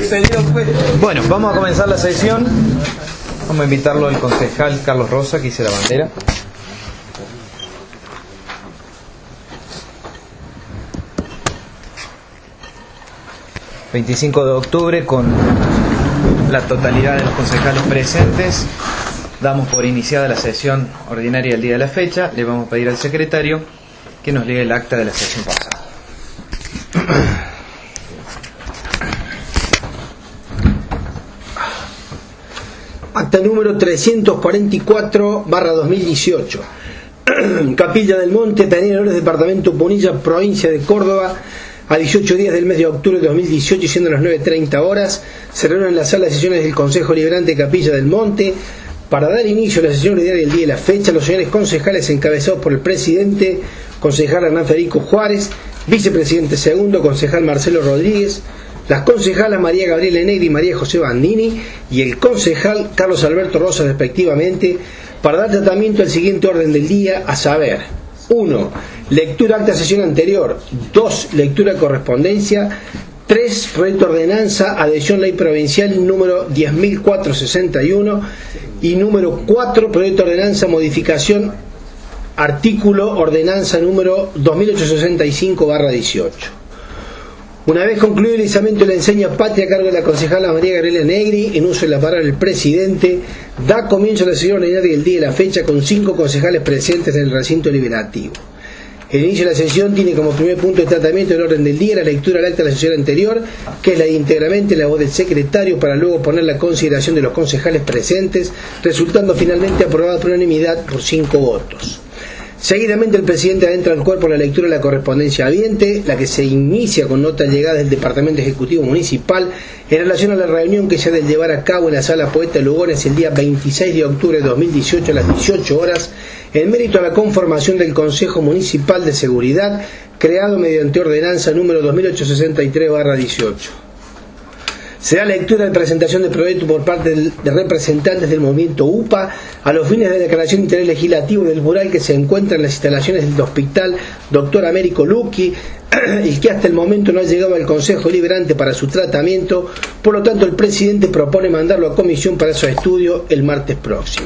Bueno, vamos a comenzar la sesión. Vamos a invitarlo al concejal Carlos Rosa, que hice la bandera. ...25 de octubre, con la totalidad de los concejales presentes, damos por iniciada la sesión ordinaria del día de la fecha. Le vamos a pedir al secretario que nos lea el acta de la sesión pasada. Acta número 344/2018. Capilla del Monte, Peñarol, departamento Punilla, provincia de Córdoba, a 18 días del mes de octubre de 2018, siendo las 9:30 horas, se reúnen en la sala de sesiones del Consejo Liberante de Capilla del Monte para dar inicio a la sesión ordinaria del día de la fecha. Los señores concejales encabezados por el presidente, concejal Hernán Federico Juárez, vicepresidente segundo, concejal Marcelo Rodríguez, las concejalas María Gabriela Negri y María José Bandini, y el concejal Carlos Alberto Rosa, respectivamente, para dar tratamiento al siguiente orden del día, a saber: 1. Lectura acta de sesión anterior. 2. Lectura de correspondencia. 3. Proyecto de ordenanza, adhesión ley provincial número 10.461. Y número 4. Proyecto de ordenanza, modificación artículo ordenanza número 2865/18. Una vez concluido el izamiento de la enseña patria a cargo de la concejala María Gabriela Negri, en uso de la palabra del presidente, da comienzo a la sesión ordinaria del día de la fecha con 5 concejales presentes en el recinto liberativo. El inicio de la sesión tiene como primer punto de tratamiento del orden del día la lectura del acta de la sesión anterior, que es la íntegramente la voz del secretario, para luego poner la consideración de los concejales presentes, resultando finalmente aprobada por unanimidad por 5 votos. Seguidamente el presidente adentra al cuerpo la lectura de la correspondencia habiente, la que se inicia con nota llegada del Departamento Ejecutivo Municipal en relación a la reunión que se ha de llevar a cabo en la Sala Poeta Lugones el día 26 de octubre de 2018 a las 18 horas, en mérito a la conformación del Consejo Municipal de Seguridad, creado mediante ordenanza número 2863/18. Se da lectura de presentación de proyecto por parte de representantes del movimiento UPA a los fines de declaración de interés legislativo del mural que se encuentra en las instalaciones del Hospital Dr. Américo Luqui y que hasta el momento no ha llegado al Consejo Liberante para su tratamiento. Por lo tanto, el presidente propone mandarlo a comisión para su estudio el martes próximo.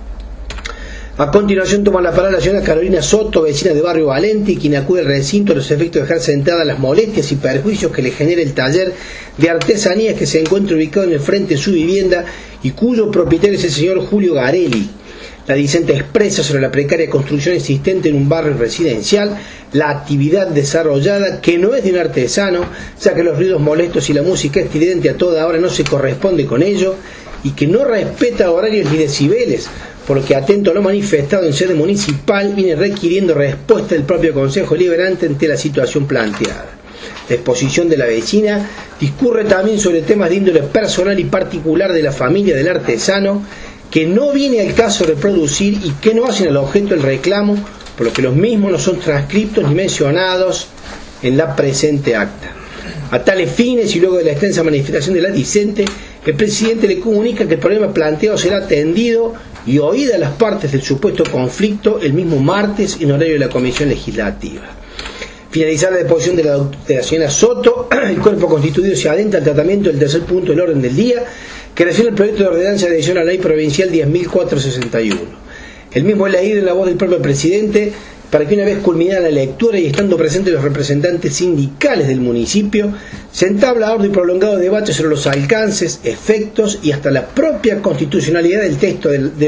A continuación toma la palabra la señora Carolina Soto, vecina de Barrio Valenti, quien acude al recinto a los efectos de dejar sentadas las molestias y perjuicios que le genera el taller de artesanías que se encuentra ubicado en el frente de su vivienda y cuyo propietario es el señor Julio Garelli. La discente expresa sobre la precaria construcción existente en un barrio residencial, la actividad desarrollada que no es de un artesano, ya que los ruidos molestos y la música estridente a toda hora no se corresponde con ello, y que no respeta horarios ni decibeles, porque atento a lo manifestado en sede municipal viene requiriendo respuesta del propio Consejo Liberante ante la situación planteada. La exposición de la vecina discurre también sobre temas de índole personal y particular de la familia del artesano, que no viene al caso reproducir y que no hacen al objeto del reclamo, por lo que los mismos no son transcriptos ni mencionados en la presente acta. A tales fines, y luego de la extensa manifestación de la discente, el presidente le comunica que el problema planteado será atendido y oídas las partes del supuesto conflicto el mismo martes en horario de la Comisión Legislativa. Finalizada la deposición de la señora Soto, el cuerpo constituido se adentra al tratamiento del tercer punto del orden del día, que refiere al proyecto de ordenanza de adhesión a la ley provincial 10.461. El mismo es leído en la voz del propio presidente, para que una vez culminada la lectura y estando presentes los representantes sindicales del municipio, se entabla arduo y prolongado debate sobre los alcances, efectos y hasta la propia constitucionalidad del texto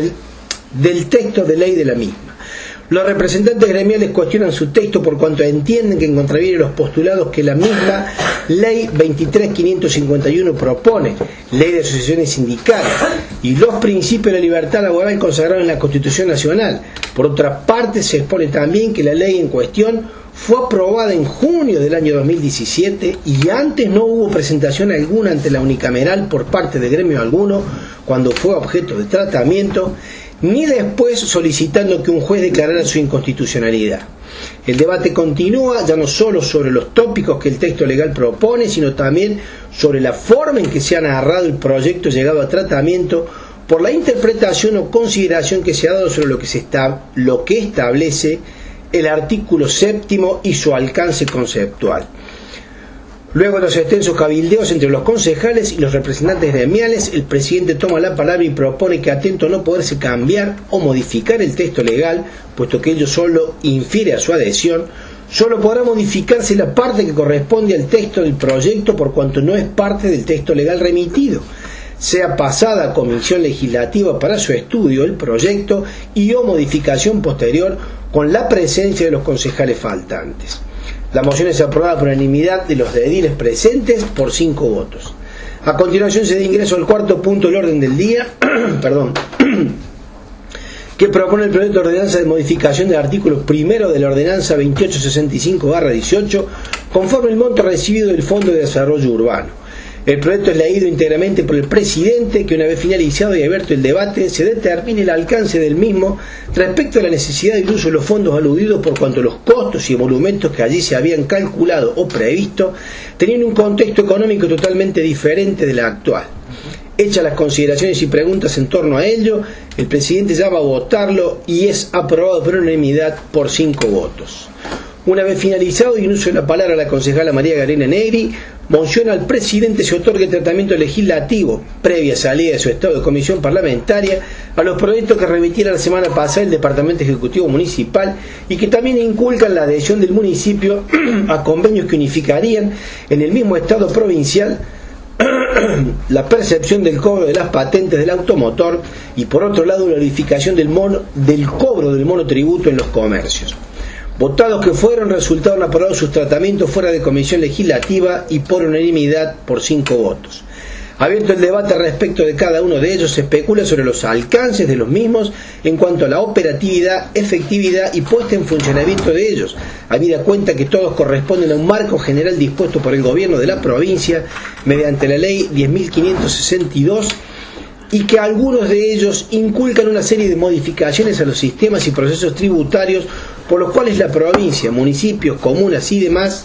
del texto de ley de la misma. Los representantes gremiales cuestionan su texto por cuanto entienden que en contraviene los postulados que la misma Ley 23.551 propone, Ley de Asociaciones Sindicales, y los principios de la libertad laboral consagrados en la Constitución Nacional. Por otra parte, se expone también que la ley en cuestión fue aprobada en junio del año 2017 y antes no hubo presentación alguna ante la unicameral por parte de gremio alguno cuando fue objeto de tratamiento, ni después solicitando que un juez declarara su inconstitucionalidad. El debate continúa ya no solo sobre los tópicos que el texto legal propone, sino también sobre la forma en que se ha narrado el proyecto llegado a tratamiento por la interpretación o consideración que se ha dado sobre lo que establece el artículo 7º y su alcance conceptual. Luego de los extensos cabildeos entre los concejales y los representantes gremiales, el presidente toma la palabra y propone que, atento a no poderse cambiar o modificar el texto legal, puesto que ello solo infiere a su adhesión, solo podrá modificarse la parte que corresponde al texto del proyecto por cuanto no es parte del texto legal remitido, sea pasada a comisión legislativa para su estudio el proyecto y o modificación posterior con la presencia de los concejales faltantes. La moción es aprobada por unanimidad de los ediles presentes por 5 votos. A continuación se da ingreso al cuarto punto del orden del día, que propone el proyecto de ordenanza de modificación del artículo primero de la ordenanza 2865/18, conforme el monto recibido del Fondo de Desarrollo Urbano. El proyecto es leído íntegramente por el presidente, que una vez finalizado y abierto el debate, se determine el alcance del mismo respecto a la necesidad del uso de los fondos aludidos, por cuanto los costos y emolumentos que allí se habían calculado o previsto tenían un contexto económico totalmente diferente del actual. Hechas las consideraciones y preguntas en torno a ello, el presidente llama a votarlo y es aprobado por unanimidad por 5 votos. Una vez finalizado y en uso de la palabra la concejala María Gabriela Negri, monciona al presidente se otorgue el tratamiento legislativo, previa salida de su estado de comisión parlamentaria, a los proyectos que remitiera la semana pasada el Departamento Ejecutivo Municipal y que también inculcan la adhesión del municipio a convenios que unificarían en el mismo estado provincial la percepción del cobro de las patentes del automotor y, por otro lado, la unificación del cobro del monotributo en los comercios. Votados que fueron, resultaron aprobados sus tratamientos fuera de comisión legislativa y por unanimidad por 5 votos. Abierto el debate respecto de cada uno de ellos, se especula sobre los alcances de los mismos en cuanto a la operatividad, efectividad y puesta en funcionamiento de ellos, habida cuenta que todos corresponden a un marco general dispuesto por el gobierno de la provincia mediante la ley 10.562, y que algunos de ellos inculcan una serie de modificaciones a los sistemas y procesos tributarios por los cuales la provincia, municipios, comunas y demás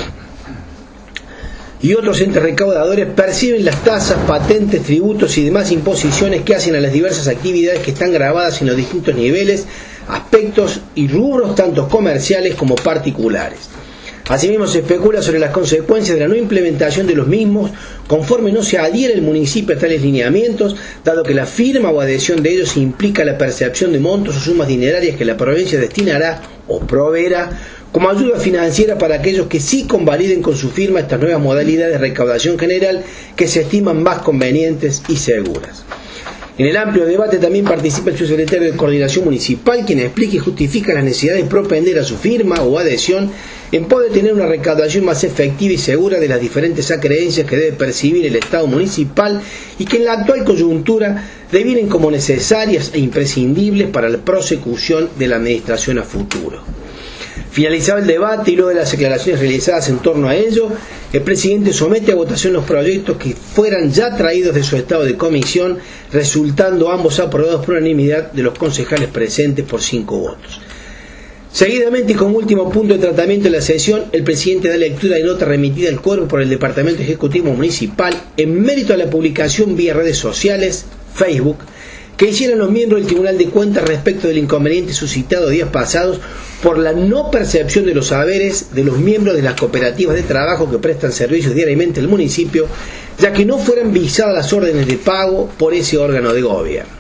y otros entes recaudadores perciben las tasas, patentes, tributos y demás imposiciones que hacen a las diversas actividades que están grabadas en los distintos niveles, aspectos y rubros tanto comerciales como particulares. Asimismo, se especula sobre las consecuencias de la no implementación de los mismos conforme no se adhiere el municipio a tales lineamientos, dado que la firma o adhesión de ellos implica la percepción de montos o sumas dinerarias que la provincia destinará o proveerá como ayuda financiera para aquellos que sí convaliden con su firma estas nuevas modalidades de recaudación general que se estiman más convenientes y seguras. En el amplio debate también participa el subsecretario de Coordinación Municipal, quien explica y justifica la necesidad de propender a su firma o adhesión en poder tener una recaudación más efectiva y segura de las diferentes acreencias que debe percibir el Estado municipal y que en la actual coyuntura devienen como necesarias e imprescindibles para la prosecución de la administración a futuro. Finalizado el debate y luego de las declaraciones realizadas en torno a ello, el presidente somete a votación los proyectos que fueran ya traídos de su estado de comisión, resultando ambos aprobados por unanimidad de los concejales presentes por 5 votos. Seguidamente, y como último punto de tratamiento de la sesión, el presidente da lectura de nota remitida al cuerpo por el Departamento Ejecutivo Municipal en mérito a la publicación vía redes sociales, Facebook, que hicieron los miembros del Tribunal de Cuentas respecto del inconveniente suscitado días pasados por la no percepción de los saberes de los miembros de las cooperativas de trabajo que prestan servicios diariamente al municipio, ya que no fueran visadas las órdenes de pago por ese órgano de gobierno.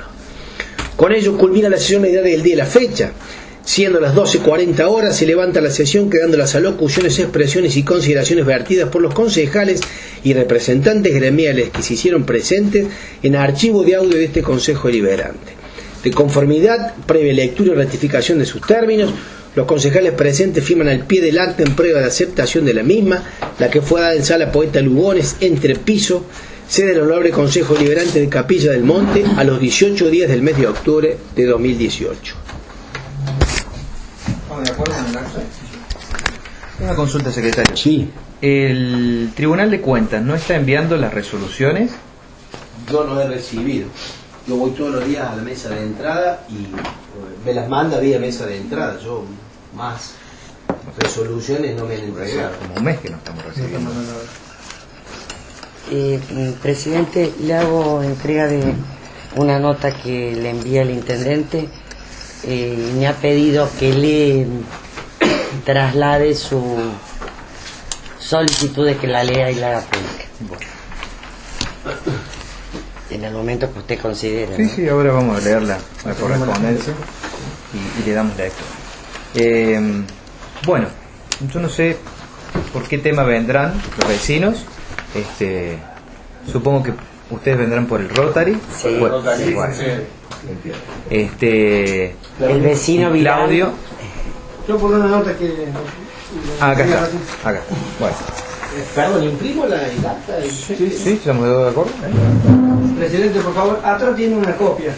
Con ello culmina la sesión ordinaria del día de la fecha. Siendo las 12:40 horas, se levanta la sesión quedando las alocuciones, expresiones y consideraciones vertidas por los concejales y representantes gremiales que se hicieron presentes en archivo de audio de este Consejo Deliberante. De conformidad, previa lectura y ratificación de sus términos, los concejales presentes firman al pie del acta en prueba de aceptación de la misma, la que fue dada en Sala Poeta Lugones, Entrepiso, sede del Honorable Consejo Deliberante de Capilla del Monte, a los 18 días del mes de octubre de 2018. ¿De acuerdo con el acta? Una consulta, secretario. Sí. ¿El Tribunal de Cuentas no está enviando las resoluciones? Yo no he recibido. Yo voy todos los días a la mesa de entrada y me las manda vía mesa de entrada. Yo más resoluciones no me han entregado. Como un mes que no estamos recibiendo. Presidente, le hago entrega de una nota que le envía el intendente. Me ha pedido que le traslade su solicitud de que la lea y la haga pública. Bueno. En el momento que usted considere. Sí, ¿no? sí, ahora vamos a leer la correspondencia y le damos lectura. Bueno, yo no sé por qué tema vendrán los vecinos. Supongo que ustedes vendrán por el Rotary. Sí, bueno, sí, bueno. sí. El vecino Claudio. Yo por una nota que... Acá está, acá. Bueno. Perdón, imprimo la acta. Sí, estamos de acuerdo. Presidente, por favor, atrás tiene una copia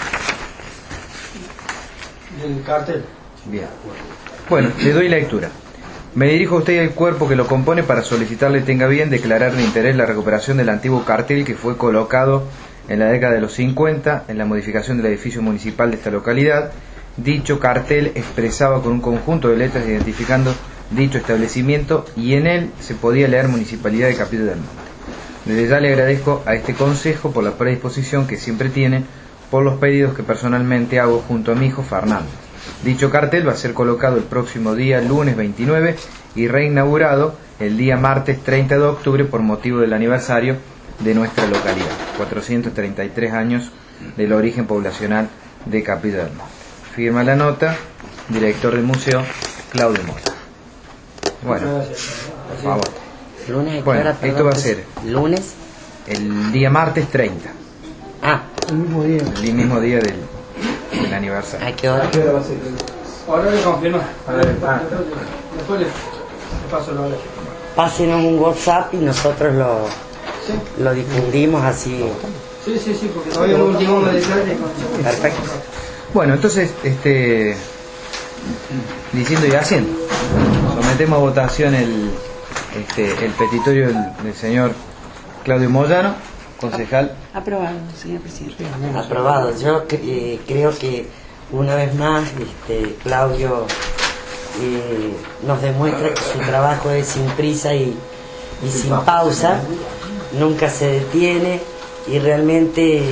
del cartel. Bien. Bueno, le doy lectura. Me dirijo a usted y al cuerpo que lo compone para solicitarle tenga bien declarar de interés la recuperación del antiguo cartel que fue colocado en la década de los 50 en la modificación del edificio municipal de esta localidad. Dicho cartel expresaba con un conjunto de letras identificando dicho establecimiento y en él se podía leer Municipalidad de Capilla del Monte. Desde ya le agradezco a este consejo por la predisposición que siempre tiene por los pedidos que personalmente hago junto a mi hijo Fernando. Dicho cartel va a ser colocado el próximo día lunes 29 y reinaugurado el día martes 30 de octubre por motivo del aniversario de nuestra localidad, 433 años del origen poblacional de Capilla del Monte. Firma la nota, director del museo, Claudio Mota. Bueno, por favor. Lunes, bueno, hora, esto va a ser lunes, el día martes 30. El mismo día. El mismo día del aniversario. ¿a qué hora? ¿Qué hora va a ser? Ahora le confirma. Después le paso la hora. Pásenos un WhatsApp y nosotros lo difundimos así. Sí, porque todavía no último detalle. Perfecto. Bueno, entonces, diciendo y haciendo, sometemos a votación el petitorio del señor Claudio Moyano, concejal. Aprobado, señor presidente. Aprobado. Yo creo que una vez más Claudio nos demuestra que su trabajo es sin prisa y sin pausa, nunca se detiene y realmente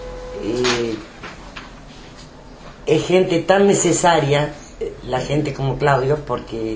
es gente tan necesaria, la gente como Claudio, porque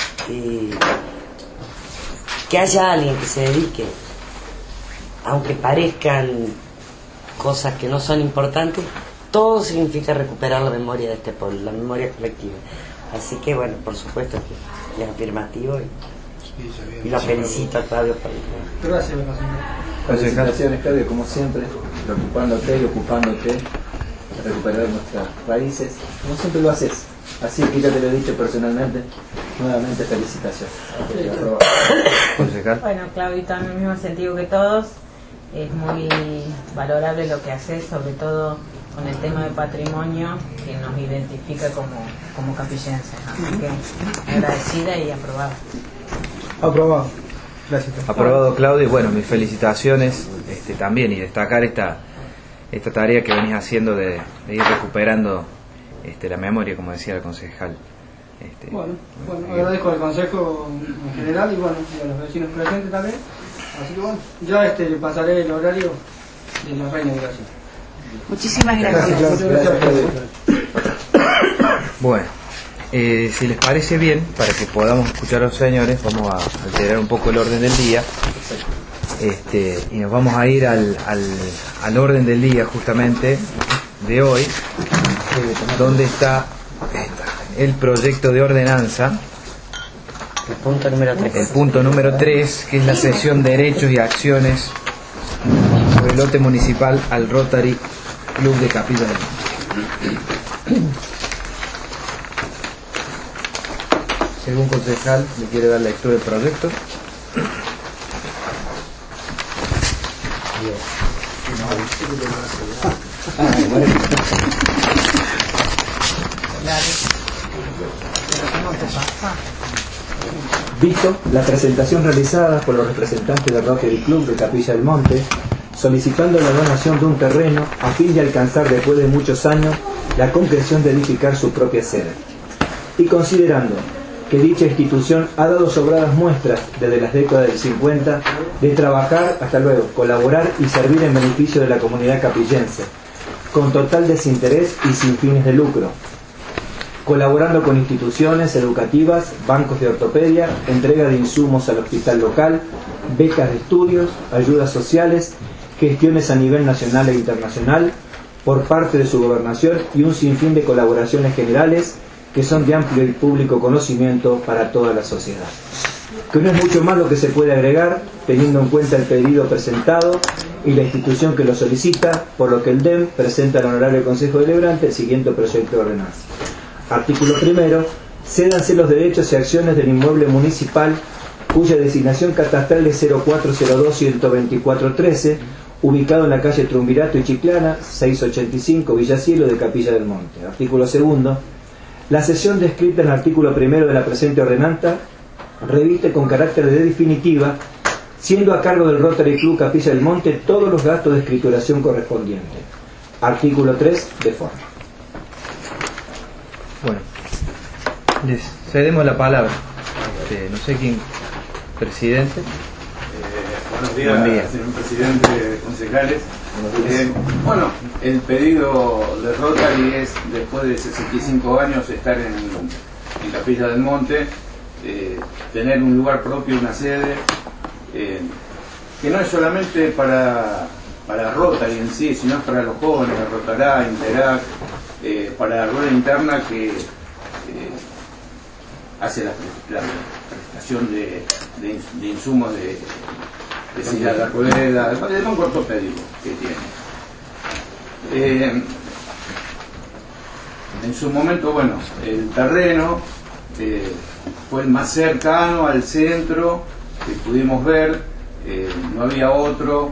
que haya alguien que se dedique, aunque parezcan cosas que no son importantes, todo significa recuperar la memoria de este pueblo, la memoria colectiva. Así que bueno, por supuesto que es afirmativo y lo felicito a Claudio por el trabajo. Gracias, Felicitaciones, Claudio, como siempre, preocupándote y ocupándote de recuperar nuestras raíces, como siempre lo haces. Así que ya te lo he dicho personalmente, nuevamente felicitaciones. Concejal. Bueno, Claudito, en el mismo sentido que todos, es muy valorable lo que haces, sobre todo con el tema de patrimonio que nos identifica como capillenses. Así que agradecida y aprobada. Aprobado. Gracias. Aprobado, Claudio, y bueno, mis felicitaciones también, y destacar esta tarea que venís haciendo de ir recuperando la memoria, como decía el concejal. Bueno, agradezco al consejo en general y bueno, y a los vecinos presentes también. Así que bueno, ya le pasaré el horario de la reinauguración. Muchísimas gracias. Bueno, si les parece bien, para que podamos escuchar a los señores, vamos a alterar un poco el orden del día. Y nos vamos a ir al orden del día justamente de hoy, donde está el proyecto de ordenanza, El punto número 3. el punto número 3, que es la sesión de derechos y acciones por el lote municipal al Rotary Club de Capilla del Monte. Según concejal, ¿le quiere dar lectura del proyecto? Visto la presentación realizada por los representantes del Rotary Club de Capilla del Monte, solicitando la donación de un terreno a fin de alcanzar después de muchos años la concreción de edificar su propia sede. Y considerando que dicha institución ha dado sobradas muestras desde las décadas del 50 de trabajar, hasta luego, colaborar y servir en beneficio de la comunidad capillense, con total desinterés y sin fines de lucro. colaborando con instituciones educativas, bancos de ortopedia, entrega de insumos al hospital local, becas de estudios, ayudas sociales, gestiones a nivel nacional e internacional por parte de su gobernación y un sinfín de colaboraciones generales que son de amplio y público conocimiento para toda la sociedad. Que no es mucho más lo que se puede agregar, teniendo en cuenta el pedido presentado y la institución que lo solicita, por lo que el DEM presenta al Honorable Consejo Deliberante el siguiente proyecto de ordenanza. Artículo primero. Cédanse los derechos y acciones del inmueble municipal cuya designación catastral es 0402-124-13, ubicado en la calle Trumbirato y Chiclana, 685, Villa Cielo de Capilla del Monte. Artículo segundo. La cesión descrita en el artículo primero de la presente ordenanza reviste con carácter de definitiva, siendo a cargo del Rotary Club Capilla del Monte todos los gastos de escrituración correspondientes. Artículo 3, de forma. Bueno, les cedemos la palabra. No sé quién, presidente. Buenos días, Buen día. señor presidente, concejales. Bueno, el pedido de Rotary es, después de 65 años, estar en Capilla del Monte, tener un lugar propio, una sede, que no es solamente para Rotary en sí, sino es para los jóvenes, Rotará, Interac, para la rueda interna que hace la prestación de insumos de silla de rueda, de banco ortopédico que tiene. En su momento, bueno, el terreno fue el más cercano al centro que pudimos ver, no había otro,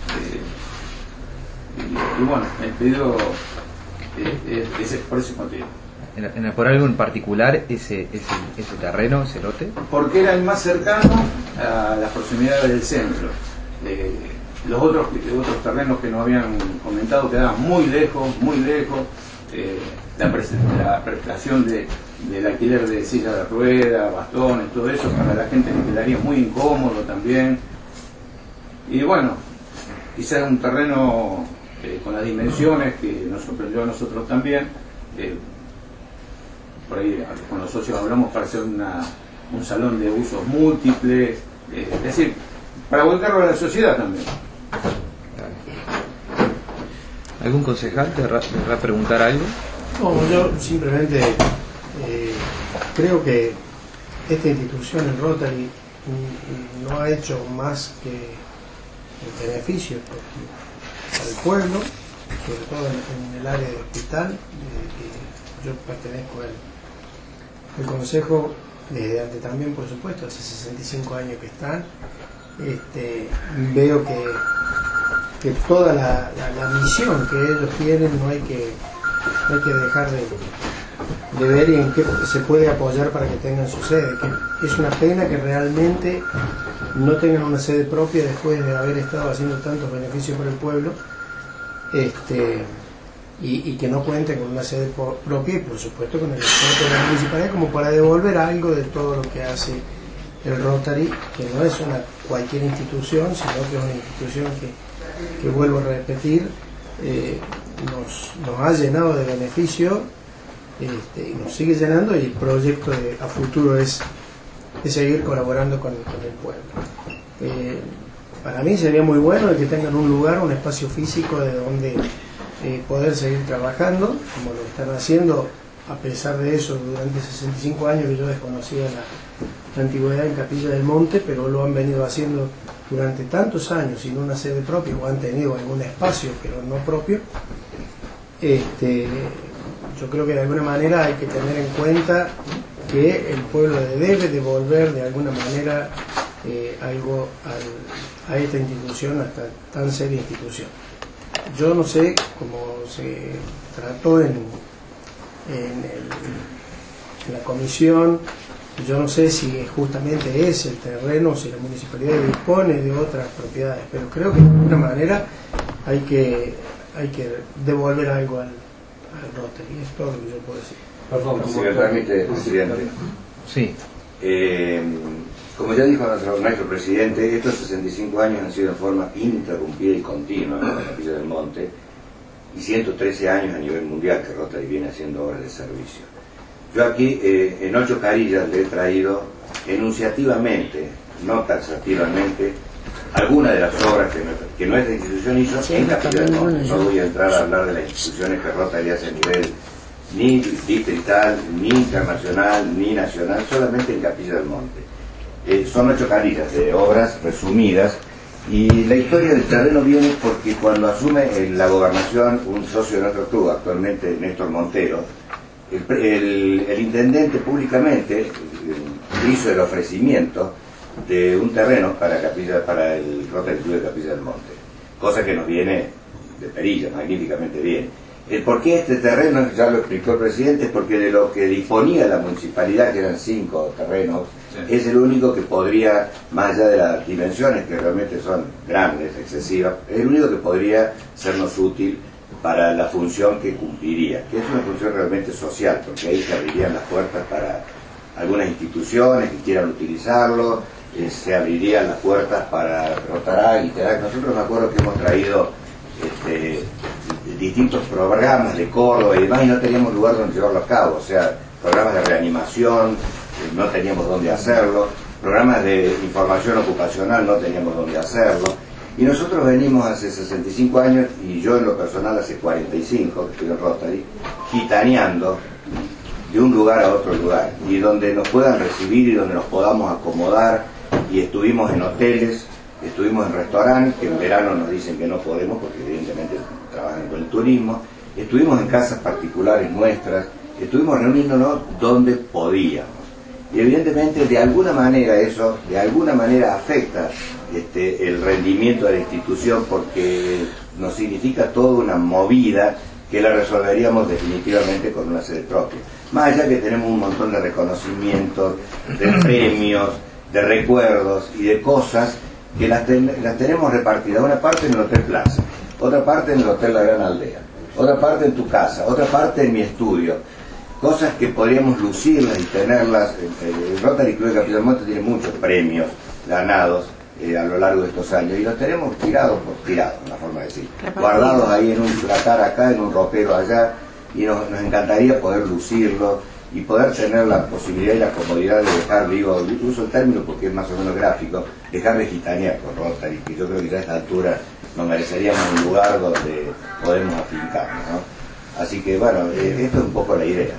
y bueno, el pedido es por ese motivo. ¿Por algo en particular ese terreno, ese lote? Porque era el más cercano a las proximidades del centro. Los otros terrenos que nos habían comentado quedaban muy lejos, muy lejos. La prestación del alquiler de silla de rueda, bastones, todo eso para la gente le quedaría muy incómodo también. Y bueno, quizás un terreno con las dimensiones que nos sorprendió a nosotros también. Por ahí con los socios hablamos para hacer un salón de usos múltiples, es decir, para volcarlo a la sociedad también. ¿Algún concejal te va a preguntar algo? No, yo simplemente creo que esta institución, el Rotary, no ha hecho más que el beneficio para el pueblo, sobre todo en el área de hospital. Yo pertenezco al consejo desde antes también, por supuesto, hace 65 años que están. Veo que toda la misión que ellos tienen no hay que dejar de ver y en qué se puede apoyar para que tengan su sede, que es una pena que realmente no tengan una sede propia después de haber estado haciendo tantos beneficios para el pueblo, y que no cuenten con una sede propia y por supuesto con el apoyo de la municipalidad como para devolver algo de todo lo que hace el Rotary, que no es cualquier institución, sino que es una institución que vuelvo a repetir, nos ha llenado de beneficio, y nos sigue llenando, y el proyecto a futuro es seguir colaborando con el pueblo. Para mí sería muy bueno que tengan un lugar, un espacio físico de donde poder seguir trabajando, como lo están haciendo, a pesar de eso, durante 65 años que yo desconocía la antigüedad en Capilla del Monte, pero lo han venido haciendo durante tantos años sin una sede propia, o han tenido algún espacio pero no propio. Yo creo que de alguna manera hay que tener en cuenta que el pueblo debe devolver de alguna manera algo a esta institución, a esta tan seria institución. Yo no sé cómo se trató en la comisión, yo no sé si justamente es el terreno, si la municipalidad dispone de otras propiedades, pero creo que de alguna manera hay que devolver algo al Rotary. Es todo lo que yo puedo decir. Si me permite, presidente. Sí. Como ya dijo nuestro presidente, estos 65 años han sido de forma ininterrumpida y continua en la Capilla del Monte, y 113 años a nivel mundial que Rotary viene haciendo obras de servicio. Yo aquí en 8 carillas le he traído enunciativamente, no taxativamente, algunas de las obras que nuestra institución hizo en Capilla del Monte. No voy a entrar a hablar de las instituciones que Rotary hace a nivel ni distrital, ni internacional, ni nacional, solamente en Capilla del Monte. Son 8 carillas de obras resumidas, y la historia del terreno viene porque cuando asume la gobernación un socio de nuestro club, actualmente Néstor Montero, el intendente públicamente hizo el ofrecimiento de un terreno para el Rotary Club de Capilla del Monte, cosa que nos viene de perilla, magníficamente bien. El por qué este terreno, ya lo explicó el presidente, es porque de lo que disponía la municipalidad, que eran 5 terrenos, sí, es el único que podría, más allá de las dimensiones que realmente son grandes, excesivas, es el único que podría sernos útil para la función que cumpliría, que es una función realmente social, porque ahí se abrirían las puertas para algunas instituciones que quieran utilizarlo, se abrirían las puertas para Rotary, Interac. Nosotros me acuerdo que hemos traído distintos programas de Córdoba y demás, y no teníamos lugar donde llevarlo a cabo, o sea, programas de reanimación, no teníamos dónde hacerlo, programas de información ocupacional, no teníamos dónde hacerlo, y nosotros venimos hace 65 años, y yo en lo personal hace 45, que estoy en Rotary, gitaneando de un lugar a otro lugar, y donde nos puedan recibir y donde nos podamos acomodar, y estuvimos en hoteles, estuvimos en restaurantes, que en verano nos dicen que no podemos porque evidentemente trabajan con el turismo, estuvimos en casas particulares nuestras, estuvimos reuniéndonos donde podíamos. Y evidentemente de alguna manera eso, de alguna manera afecta el rendimiento de la institución, porque nos significa toda una movida que la resolveríamos definitivamente con una sede propia. Más allá que tenemos un montón de reconocimientos, de premios, de recuerdos y de cosas que las tenemos repartidas, una parte en el Hotel Plaza, otra parte en el Hotel La Gran Aldea, otra parte en tu casa, otra parte en mi estudio, cosas que podríamos lucirlas y tenerlas. El Rotary Club de Capilla del Monte tiene muchos premios ganados a lo largo de estos años, y los tenemos tirados, una forma de decir, guardados ahí en un placar acá, en un ropero allá, y nos encantaría poder lucirlo y poder tener la posibilidad y la comodidad de dejar, digo, uso el término porque es más o menos gráfico, dejar de gitanear con Rotary, que yo creo que ya a esta altura nos mereceríamos un lugar donde podemos afincarnos, ¿no? Así que bueno, esto es un poco la idea.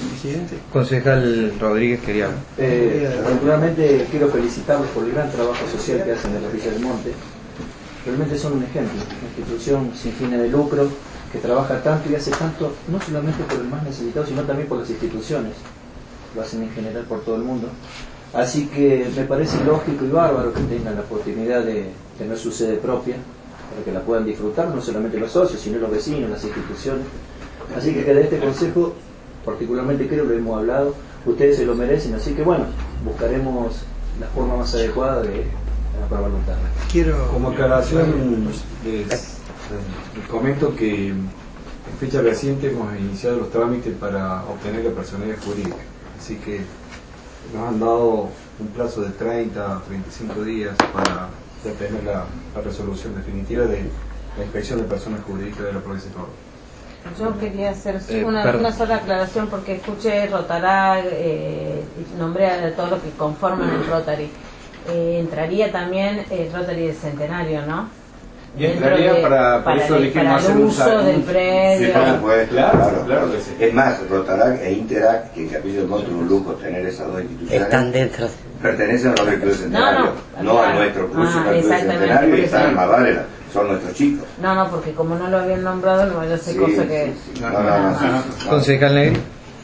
Concejal Rodríguez quería hablar. Regularmente quiero felicitarlos por el gran trabajo social que hacen en la Capilla del Monte. Realmente son un ejemplo, una institución sin fines de lucro, que trabaja tanto y hace tanto, no solamente por el más necesitado, sino también por las instituciones. Lo hacen en general por todo el mundo. Así que me parece lógico y bárbaro que tengan la oportunidad de tener su sede propia, para que la puedan disfrutar, no solamente los socios, sino los vecinos, las instituciones. Así que de este consejo, particularmente creo, lo hemos hablado, ustedes se lo merecen, así que bueno, buscaremos la forma más adecuada de aprobarlo. Como aclaración, les comento que en fecha reciente hemos iniciado los trámites para obtener la personalidad jurídica, así que nos han dado un plazo de 30 a 35 días para obtener la resolución definitiva de la inspección de personas jurídicas de la provincia de Córdoba. Yo quería hacer una sola aclaración, porque escuché Rotary, nombré a todos los que conforman el Rotary. Entraría también el Rotary del Centenario, ¿no? Y entraría para eso elegimos hacer el uso del predio. Sí, por supuesto, claro que sí. Es más, Rotary e Interac, que en Capilla del Monte es un lujo tener esas dos instituciones, están dentro. Pertenecen al Rotary Club del Centenario, no a nuestro Club del Centenario, y están más vale, son nuestros chicos. No, porque como no lo habían nombrado, no vaya a ser cosa que... No. Concejal Negri.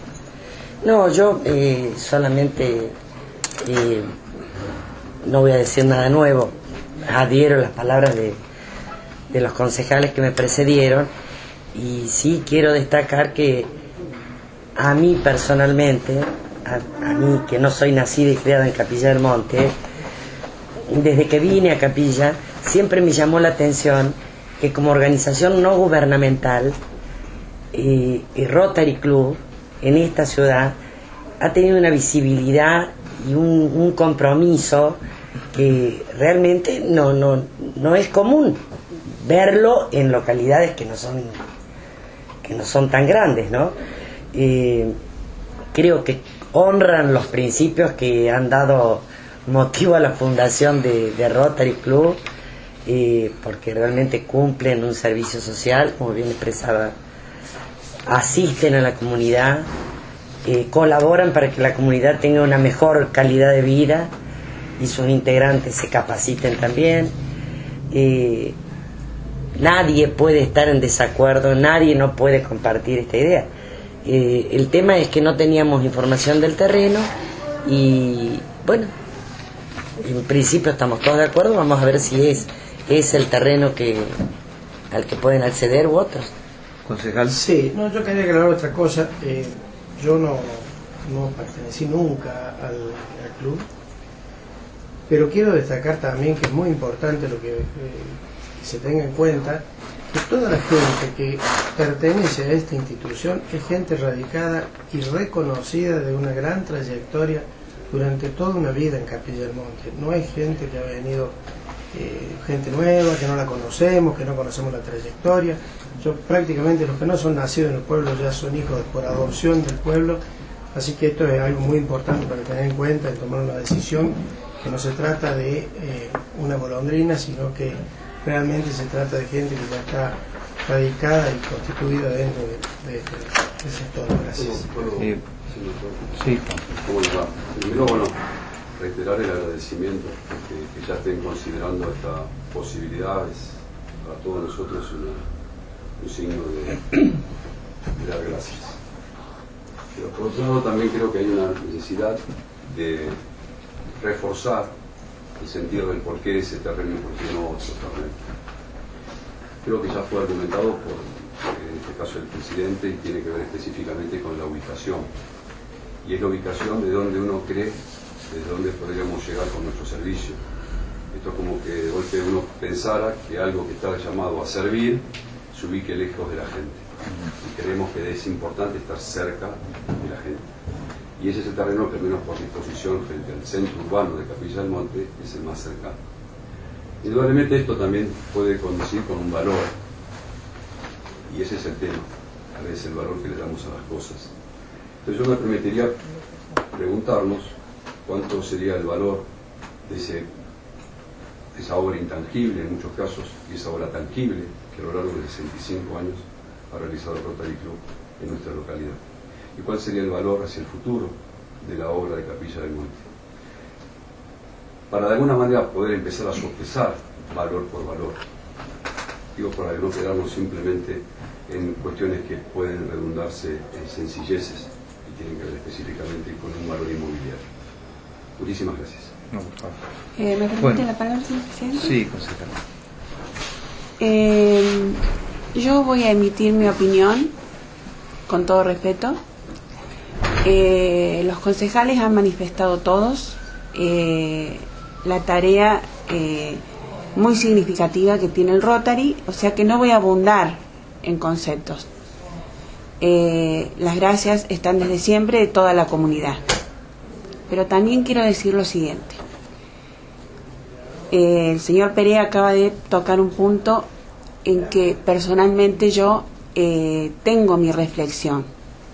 No, yo solamente no voy a decir nada nuevo. Adhiero las palabras de los concejales que me precedieron, y sí quiero destacar que a mí personalmente, a mí que no soy nacida y criada en Capilla del Monte, desde que vine a Capilla siempre me llamó la atención que como organización no gubernamental y Rotary Club en esta ciudad ha tenido una visibilidad y un compromiso que realmente no es común verlo en localidades que no son tan grandes, ¿no? creo que honran los principios que han dado motivo a la fundación de Rotary Club, porque realmente cumplen un servicio social, como bien expresaba, asisten a la comunidad, colaboran para que la comunidad tenga una mejor calidad de vida y sus integrantes se capaciten también. Nadie puede estar en desacuerdo, nadie no puede compartir esta idea. El tema es que no teníamos información del terreno y bueno, en principio estamos todos de acuerdo, vamos a ver si es el terreno al que pueden acceder u otros. Concejal. Sí, no, yo quería aclarar otra cosa. Yo no pertenecí nunca al club, pero quiero destacar también que es muy importante lo que se tenga en cuenta, que toda la gente que pertenece a esta institución es gente radicada y reconocida de una gran trayectoria durante toda una vida en Capilla del Monte. No hay gente que ha venido, gente nueva, que no la conocemos, que no conocemos la trayectoria. Yo prácticamente los que no son nacidos en el pueblo ya son hijos por adopción del pueblo, así que esto es algo muy importante para tener en cuenta y tomar una decisión, que no se trata de una golondrina, sino que realmente se trata de gente que ya está radicada y constituida dentro del sector. Gracias. Sí. ¿Cómo les va? Primero, bueno, reiterar el agradecimiento que ya estén considerando esta posibilidad. Es para todos nosotros un signo de dar gracias. Pero por otro lado también creo que hay una necesidad de reforzar el sentido del por qué ese terreno y por qué no otro terreno. Creo que ya fue argumentado por, en este caso, el presidente, y tiene que ver específicamente con la ubicación. Y es la ubicación de donde uno cree, desde dónde podríamos llegar con nuestro servicio. Esto es como que de golpe uno pensara que algo que está llamado a servir se ubique lejos de la gente. Y creemos que es importante estar cerca de la gente. Y ese es el terreno que, al menos por disposición frente al centro urbano de Capilla del Monte, es el más cercano. Indudablemente esto también puede conducir con un valor, y ese es el tema, a veces el valor que le damos a las cosas. Entonces yo me permitiría preguntarnos cuánto sería el valor de esa obra intangible en muchos casos, y esa obra tangible que a lo largo de 65 años ha realizado el Rotary Club en nuestra localidad. ¿Y cuál sería el valor hacia el futuro de la obra de Capilla del Monte? Para de alguna manera poder empezar a sopesar valor por valor. Digo, para no quedarnos simplemente en cuestiones que pueden redundarse en sencilleces y tienen que ver específicamente con un valor inmobiliario. Muchísimas gracias. No, por favor. ¿Me permite la palabra, señor presidente? Sí, concejal. Yo voy a emitir mi opinión con todo respeto. Los concejales han manifestado todos la tarea muy significativa que tiene el Rotary, o sea que no voy a abundar en conceptos. Las gracias están desde siempre de toda la comunidad. Pero también quiero decir lo siguiente. El señor Perea acaba de tocar un punto en que personalmente yo tengo mi reflexión.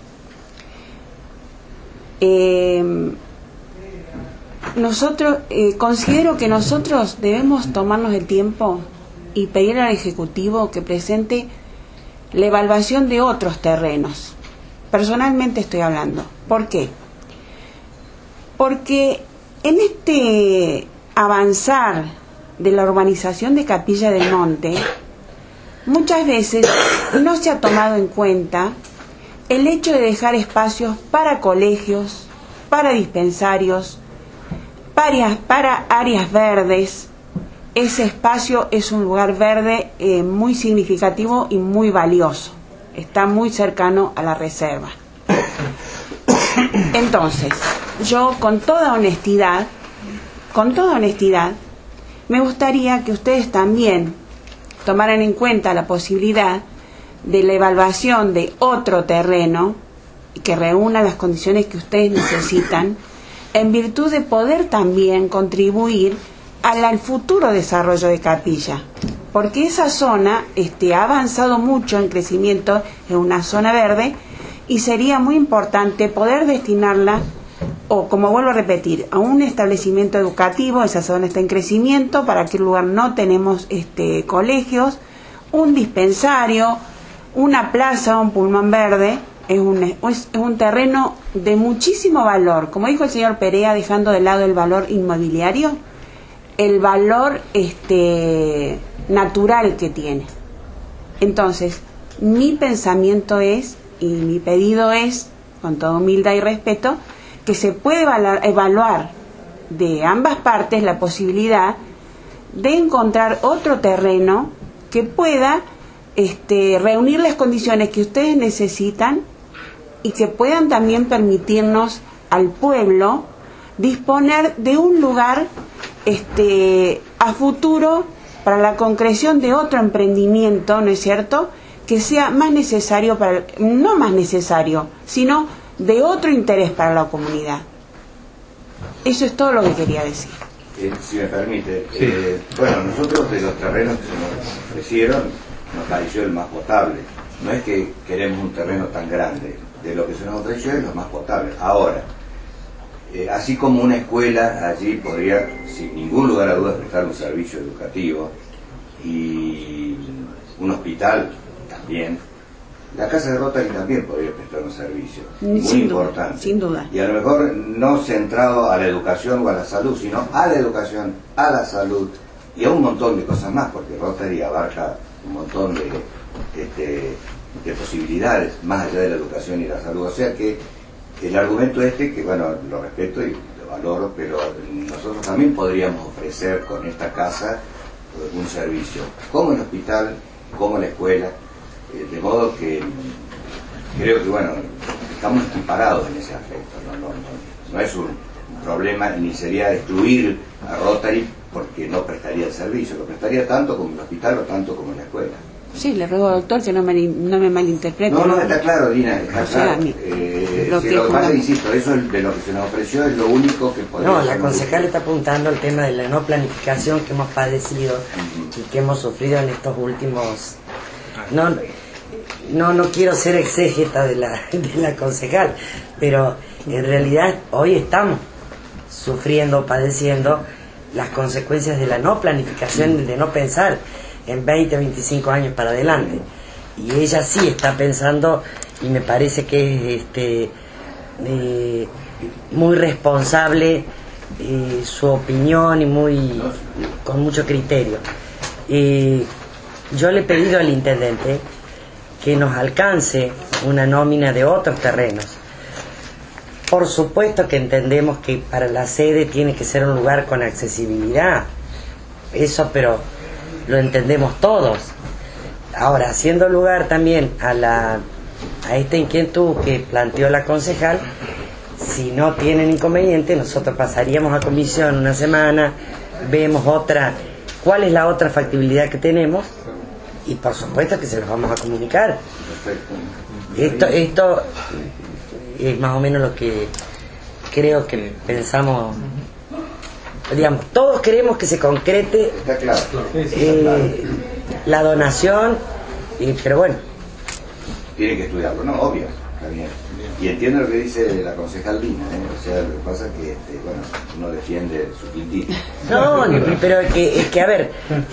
Considero que nosotros debemos tomarnos el tiempo y pedir al Ejecutivo que presente la evaluación de otros terrenos. Personalmente estoy hablando. ¿Por qué? Porque en este avanzar de la urbanización de Capilla del Monte, muchas veces no se ha tomado en cuenta el hecho de dejar espacios para colegios, para dispensarios, para áreas verdes. Ese espacio es un lugar verde muy significativo y muy valioso. Está muy cercano a la reserva. Entonces, yo con toda honestidad, me gustaría que ustedes también tomaran en cuenta la posibilidad de la evaluación de otro terreno que reúna las condiciones que ustedes necesitan, en virtud de poder también contribuir al futuro desarrollo de Capilla, porque esa zona ha avanzado mucho en crecimiento, en una zona verde, y sería muy importante poder destinarla, o como vuelvo a repetir, a un establecimiento educativo. Esa zona está en crecimiento, para aquel lugar no tenemos colegios, un dispensario, una plaza, un pulmón verde. Es un terreno de muchísimo valor, como dijo el señor Perea, dejando de lado el valor inmobiliario, el valor natural que tiene. Entonces, mi pensamiento es, y mi pedido es, con toda humildad y respeto, que se puede evaluar de ambas partes la posibilidad de encontrar otro terreno que pueda reunir las condiciones que ustedes necesitan y que puedan también permitirnos al pueblo disponer de un lugar a futuro para la concreción de otro emprendimiento, ¿no es cierto?, que sea más necesario no más necesario, sino de otro interés para la comunidad. Eso es todo lo que quería decir. Si me permite, bueno, nosotros de los terrenos que se nos ofrecieron nos pareció el más potable. No es que queremos un terreno tan grande, de lo que se nos ofreció es lo más potable. Ahora, así como una escuela allí podría, sin ningún lugar a dudas, prestar un servicio educativo, y un hospital también, la casa de Rotary también podría prestar un servicio muy importante, sin duda. Y a lo mejor no centrado a la educación o a la salud, sino a la educación, a la salud y a un montón de cosas más, porque Rotary abarca un montón de posibilidades más allá de la educación y la salud. O sea que el argumento que bueno, lo respeto y lo valoro, pero nosotros también podríamos ofrecer con esta casa un servicio, como el hospital, como la escuela, de modo que creo que bueno, estamos equiparados en ese aspecto. No es un problema, ni sería excluir a Rotary porque no prestaría el servicio, lo prestaría tanto como el hospital o tanto como la escuela. Sí, le ruego, doctor, que no me malinterprete. No, está claro, Dina, está claro. Lo que pasa, insisto, eso de lo que se nos ofreció es lo único que podemos... No, la concejal está apuntando al tema de la no planificación que hemos padecido y que hemos sufrido en estos últimos... No quiero ser exégeta de la concejal, pero en realidad hoy estamos sufriendo, padeciendo las consecuencias de la no planificación, de no pensar en 20, 25 años para adelante. Y ella sí está pensando, y me parece que es muy responsable su opinión y con mucho criterio. Yo le he pedido al intendente que nos alcance una nómina de otros terrenos. Por supuesto que entendemos que para la sede tiene que ser un lugar con accesibilidad, eso, pero lo entendemos todos. Ahora, haciendo lugar también a esta inquietud que planteó la concejal, si no tienen inconveniente, nosotros pasaríamos a comisión una semana, vemos cuál es la otra factibilidad que tenemos, y por supuesto que se los vamos a comunicar. Esto es más o menos lo que creo que pensamos. Digamos, todos queremos que se concrete la donación, pero bueno. Tiene que estudiarlo, no, obvio, está bien. Y entiendo lo que dice la concejal Dina, o sea, lo que pasa es que bueno, uno defiende su quintito. No, pero es que a ver,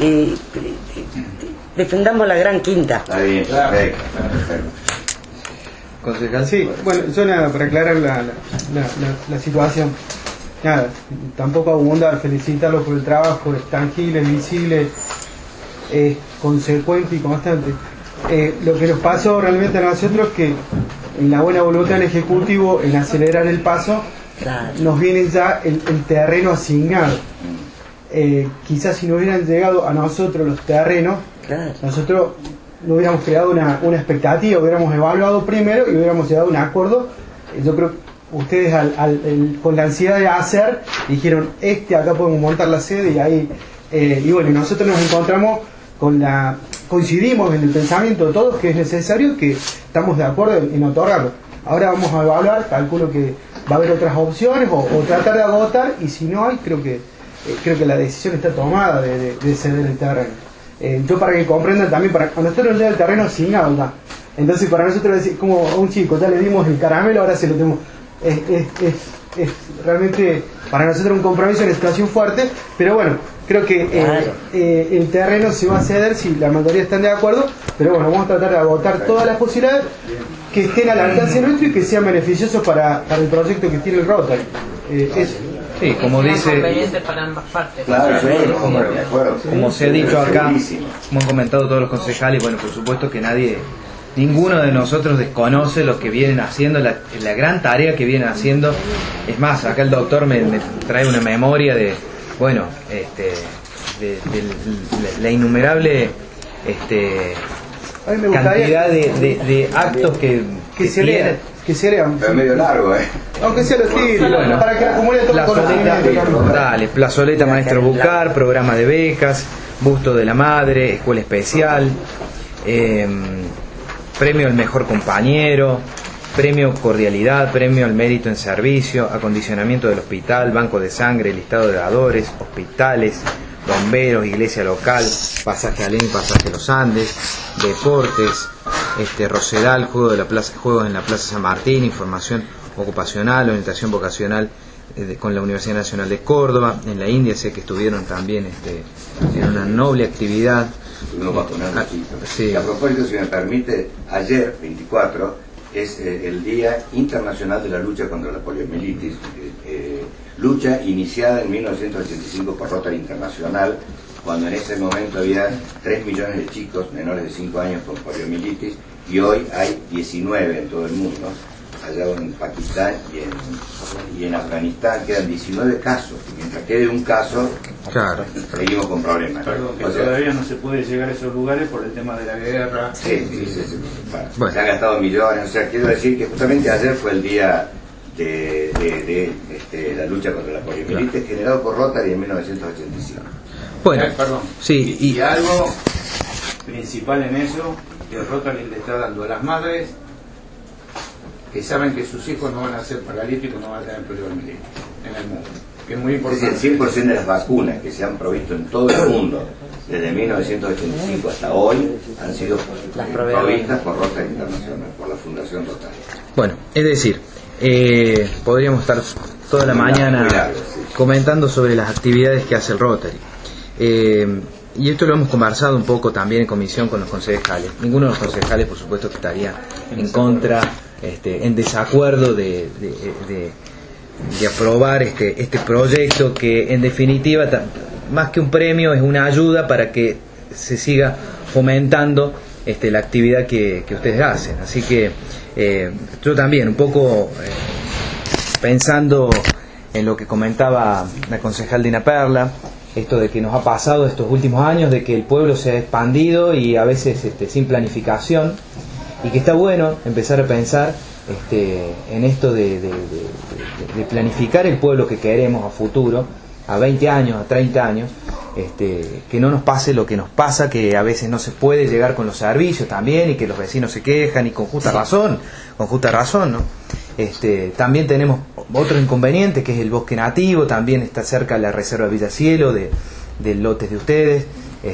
defendamos la gran quinta. Está bien, perfecto. Concejal, sí, bueno, yo nada, para aclarar la situación, nada, tampoco abundar, felicitarlo por el trabajo, es tangible, es visible, es consecuente y constante. Lo que nos pasó realmente a nosotros es que en la buena voluntad del Ejecutivo, en acelerar el paso, nos viene ya el terreno asignado. Quizás si no hubieran llegado a nosotros los terrenos, nosotros no hubiéramos creado una expectativa, hubiéramos evaluado primero y hubiéramos llegado a un acuerdo. Yo creo que ustedes con la ansiedad de hacer dijeron, acá podemos montar la sede, y ahí y bueno, nosotros nos encontramos coincidimos en el pensamiento de todos que es necesario, que estamos de acuerdo en otorgarlo. Ahora vamos a evaluar, calculo que va a haber otras opciones o tratar de agotar, y si no hay, creo que la decisión está tomada de ceder el terreno. Yo, para que comprendan también, a nosotros nos llega el terreno asignado ya. Entonces para nosotros es como a un chico, ya le dimos el caramelo, ahora se lo tenemos. Es realmente para nosotros un compromiso, una situación fuerte, pero bueno, creo que el terreno se va a ceder si la mayoría están de acuerdo, pero bueno, vamos a tratar de agotar todas las posibilidades que estén al alcance nuestro y que sean beneficiosos para el proyecto que tiene el Rotary. Sí, como dice, conveniente para ambas partes. Claro, de acuerdo. como se ha dicho acá, como han comentado todos los concejales, bueno, por supuesto que ninguno de nosotros desconoce lo que vienen haciendo, la gran tarea que vienen haciendo. Es más, acá el doctor me trae una memoria de, bueno, de la innumerable A mí me gustaría cantidad de actos que se lean. Que se lean. Pero medio largo, Aunque sea los tiros, bueno, para que acumule todo el conocimiento. Dale, plazoleta Maestro Bucar, programa de becas, busto de la madre, escuela especial, premio al mejor compañero, premio cordialidad, premio al mérito en servicio, acondicionamiento del hospital, banco de sangre, listado de dadores, hospitales, bomberos, iglesia local, pasaje a Lenin, pasaje a los Andes, deportes, Rosedal, juegos en la Plaza San Martín, información ocupacional, orientación vocacional con la Universidad Nacional de Córdoba. En la India sé que estuvieron también en una noble actividad. Sí. Y a propósito, si me permite, ayer, 24, es el Día Internacional de la Lucha contra la Poliomielitis, lucha iniciada en 1985 por Rotary Internacional, cuando en ese momento había 3 millones de chicos menores de 5 años con poliomielitis, y hoy hay 19 en todo el mundo. Allá en Pakistán y en Afganistán quedan 19 casos, y mientras quede un caso, claro, seguimos con problemas. Perdón, que todavía no se puede llegar a esos lugares por el tema de la guerra. Sí. Bueno, se han gastado millones, o sea, quiero decir que justamente ayer fue el día de la lucha contra la poliomielitis, generado por Rotary en 1985. Bueno, perdón. Sí, y algo principal en eso, que Rotary le está dando a las madres que saben que sus hijos no van a ser paralíticos, no van a tener poliomielitis en el mundo, que es muy importante. Es el 100% de las vacunas que se han provisto en todo el mundo desde 1985 hasta hoy han sido provistas por Rotary Internacional, por la Fundación Rotary. Bueno, es decir, podríamos estar toda la mañana comentando sobre las actividades que hace el Rotary. Y esto lo hemos conversado un poco también en comisión con los concejales. Ninguno de los concejales, por supuesto, que estaría en contra, en desacuerdo de aprobar este proyecto, que en definitiva, más que un premio, es una ayuda para que se siga fomentando la actividad que ustedes hacen. Así que yo también, un poco pensando en lo que comentaba la concejal Dina Perla, esto de que nos ha pasado estos últimos años, de que el pueblo se ha expandido y a veces sin planificación, y que está bueno empezar a pensar en esto de planificar el pueblo que queremos a futuro, a 20 años, a 30 años, que no nos pase lo que nos pasa, que a veces no se puede llegar con los servicios también, y que los vecinos se quejan, y con justa razón, ¿no? También tenemos otro inconveniente, que es el bosque nativo, también está cerca la reserva Villacielo de lotes de ustedes.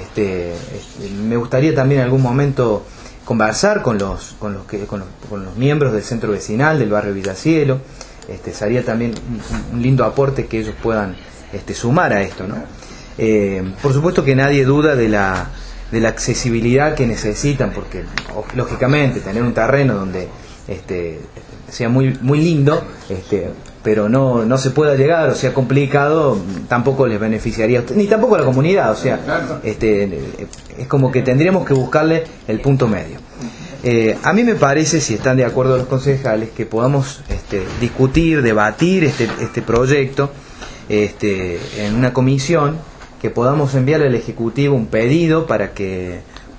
Me gustaría también en algún momento conversar con los miembros del centro vecinal del barrio Villacielo. Sería también un lindo aporte que ellos puedan sumar a esto, ¿no? Por supuesto que nadie duda de la accesibilidad que necesitan, porque lógicamente tener un terreno donde sea muy lindo, pero no se pueda llegar, o sea complicado, tampoco les beneficiaría a usted, ni tampoco a la comunidad, o sea, es como que tendríamos que buscarle el punto medio. A mí me parece, si están de acuerdo los concejales, que podamos discutir, debatir este proyecto en una comisión, que podamos enviarle al Ejecutivo un pedido para que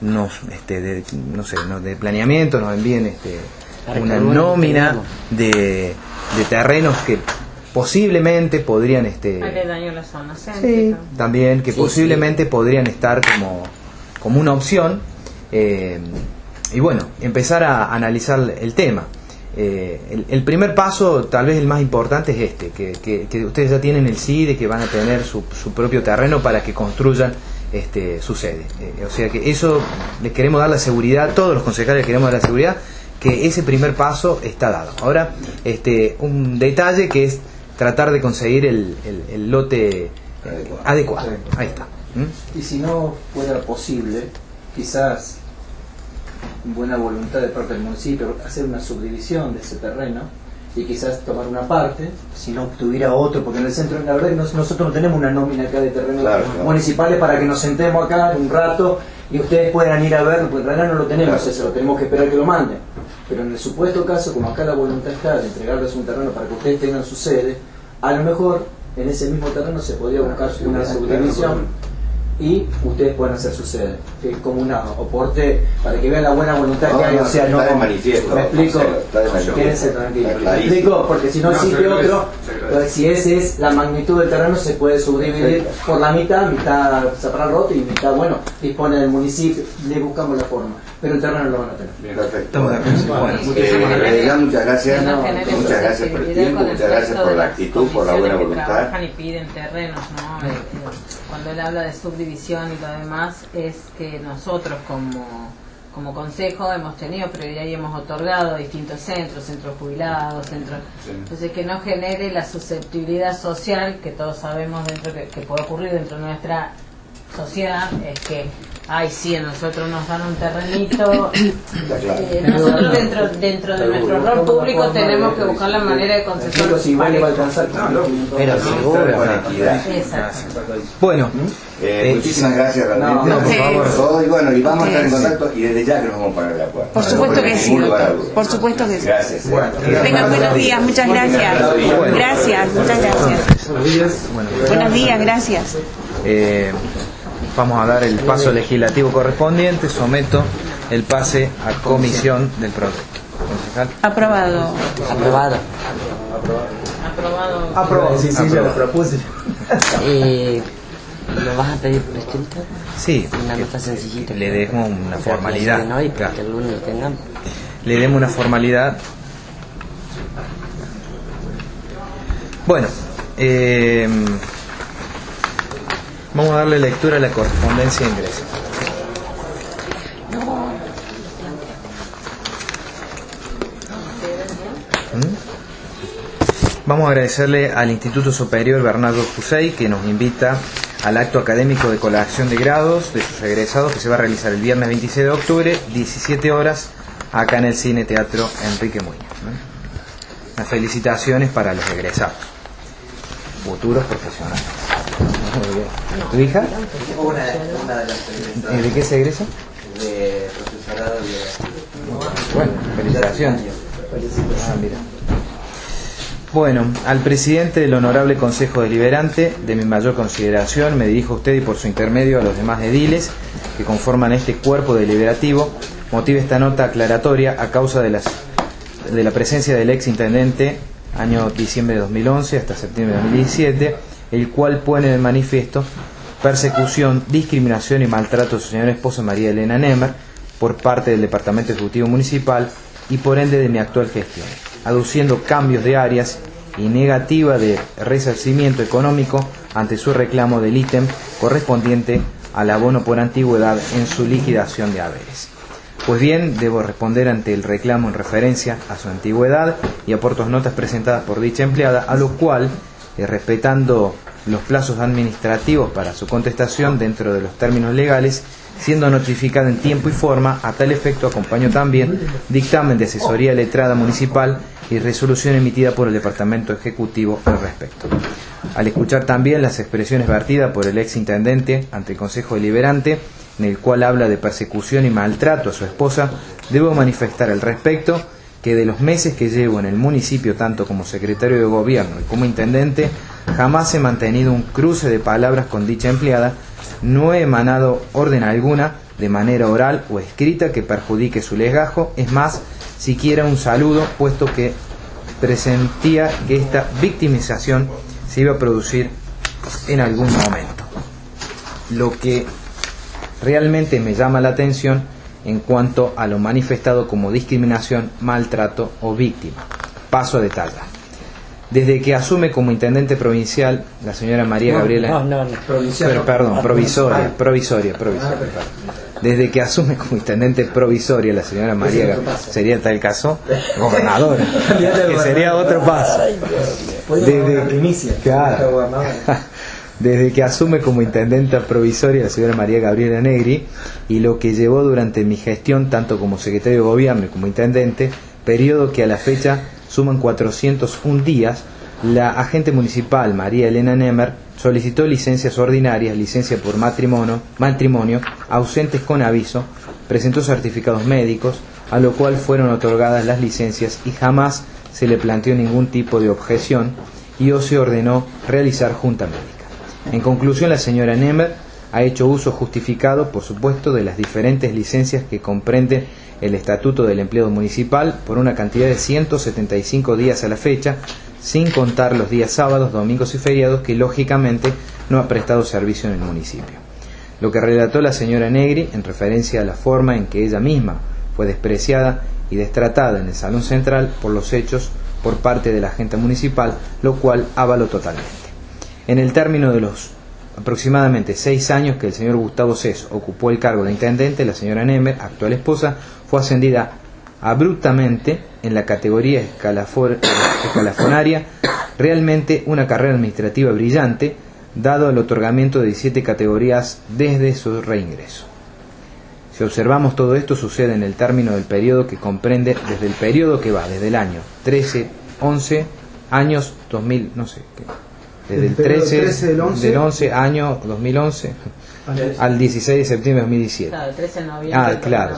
de planeamiento nos envíen una nómina de terrenos que posiblemente podrían aledaño a la zona céntrica. Sí, también que posiblemente podrían estar como una opción, y bueno, empezar a analizar el tema. El primer paso, tal vez el más importante, es que ustedes ya tienen el sí de que van a tener su propio terreno para que construyan sucede. O sea que eso les queremos dar la seguridad, todos los concejales queremos dar la seguridad que ese primer paso está dado. Ahora, un detalle que es tratar de conseguir el lote adecuado. Ahí está. Y si no fuera posible, quizás buena voluntad de parte del municipio hacer una subdivisión de ese terreno y quizás tomar una parte, si no tuviera otro, porque en el centro, la verdad que nosotros no tenemos una nómina acá de terrenos municipales para que nos sentemos acá un rato y ustedes puedan ir a verlo, porque en realidad no lo tenemos eso, lo tenemos que esperar que lo manden. Pero en el supuesto caso, como acá la voluntad está de entregarles un terreno para que ustedes tengan su sede, a lo mejor en ese mismo terreno se podría buscar una subdivisión y ustedes pueden hacer su sede, que es como un aporte para que vean la buena voluntad que hay. O sea, no, está de manifiesto, me explico, quédense tranquilos, me explico, porque si no existe otro, si esa es la magnitud del terreno, se puede subdividir por la mitad separar roto y mitad, bueno, dispone del municipio, le buscamos la forma, pero el terreno lo van a tener. Bien, perfecto. Muchas gracias. Muchas gracias por el tiempo, muchas gracias por la actitud, por la buena voluntad. Trabajan y piden terrenos, ¿no? Cuando él habla de subdivisión y lo demás, es que nosotros como consejo hemos tenido prioridad y hemos otorgado distintos centros jubilados, entonces que no genere la susceptibilidad social que todos sabemos que puede ocurrir dentro de nuestra sociedad, es que sí, a nosotros nos dan un terrenito, nosotros dentro de nuestro rol público tenemos que buscar la manera de concesión. Pero seguro. Bueno, muchísimas gracias realmente por todo, y bueno, y vamos a estar en contacto y desde ya que nos vamos a poner de acuerdo. Por supuesto que sí. Por supuesto que sí. Gracias. Venga, buenos días, muchas gracias. Gracias, muchas gracias. Buenos días, gracias. Vamos a dar el paso legislativo correspondiente. Someto el pase a comisión del proyecto. Concejal. Aprobado. Sí, ya lo propuse. ¿Lo vas a pedir por escrito? Sí. Una nota sencillita. Le demos una formalidad. No, y para que el lunes lo tengamos. Le demos una formalidad. Bueno, vamos a darle lectura a la correspondencia de ingreso. Vamos a agradecerle al Instituto Superior Bernardo Pusey, que nos invita al acto académico de colación de grados de sus egresados, que se va a realizar el viernes 26 de octubre, 17 horas, acá en el Cine Teatro Enrique Muñoz. Las felicitaciones para los egresados, futuros profesionales. ¿Tu hija? Una de las egresadas. ¿De qué se egresa? De profesorado de... Bueno, felicitaciones. Mira. Bueno, al presidente del Honorable Consejo Deliberante, de mi mayor consideración, me dirijo a usted y por su intermedio a los demás ediles que conforman este cuerpo deliberativo. Motive esta nota aclaratoria a causa de la presencia del ex intendente, año diciembre de 2011 hasta septiembre de 2017, el cual pone de manifiesto persecución, discriminación y maltrato de su señora esposa María Elena Nemer por parte del Departamento Ejecutivo Municipal y por ende de mi actual gestión, aduciendo cambios de áreas y negativa de resarcimiento económico ante su reclamo del ítem correspondiente al abono por antigüedad en su liquidación de haberes. Pues bien, debo responder ante el reclamo en referencia a su antigüedad y aporto notas presentadas por dicha empleada, a lo cual, respetando los plazos administrativos para su contestación dentro de los términos legales, siendo notificada en tiempo y forma, a tal efecto acompaño también dictamen de asesoría letrada municipal y resolución emitida por el Departamento Ejecutivo al respecto. Al escuchar también las expresiones vertidas por el ex intendente ante el Consejo Deliberante, en el cual habla de persecución y maltrato a su esposa, debo manifestar al respecto que de los meses que llevo en el municipio, tanto como secretario de gobierno y como intendente, jamás he mantenido un cruce de palabras con dicha empleada, no he emanado orden alguna de manera oral o escrita que perjudique su legajo, es más, siquiera un saludo, puesto que presentía que esta victimización se iba a producir en algún momento. Lo que realmente me llama la atención en cuanto a lo manifestado como discriminación, maltrato o víctima. Paso a detallar. Desde que asume como intendente provincial la señora María Gabriela... Provisoria. Desde que asume como intendente provisoria la señora María Gabriela... Sería tal caso gobernadora, que sería otro paso. Desde que asume como intendenta provisoria la señora María Gabriela Negri, y lo que llevó durante mi gestión, tanto como secretario de gobierno y como intendente, periodo que a la fecha suman 401 días, la agente municipal María Elena Nemer solicitó licencias ordinarias, licencia por matrimonio, ausentes con aviso, presentó certificados médicos, a lo cual fueron otorgadas las licencias y jamás se le planteó ningún tipo de objeción y o se ordenó realizar junta médica. En conclusión, la señora Nemer ha hecho uso justificado, por supuesto, de las diferentes licencias que comprende el Estatuto del Empleado Municipal por una cantidad de 175 días a la fecha, sin contar los días sábados, domingos y feriados que lógicamente no ha prestado servicio en el municipio. Lo que relató la señora Negri en referencia a la forma en que ella misma fue despreciada y destratada en el Salón Central por los hechos por parte de la agente municipal, lo cual avaló totalmente. En el término de los aproximadamente 6 años que el señor Gustavo Cés ocupó el cargo de intendente, la señora Nemer, actual esposa, fue ascendida abruptamente en la categoría escalafonaria, realmente una carrera administrativa brillante, dado el otorgamiento de 17 categorías desde su reingreso. Si observamos todo esto, sucede en el término del periodo que comprende desde el periodo que va desde el año 13-11 años 2000, no sé qué, desde el 13 del 11 año 2011 al 16 de septiembre de 2017. Claro, el 13 de noviembre. Claro.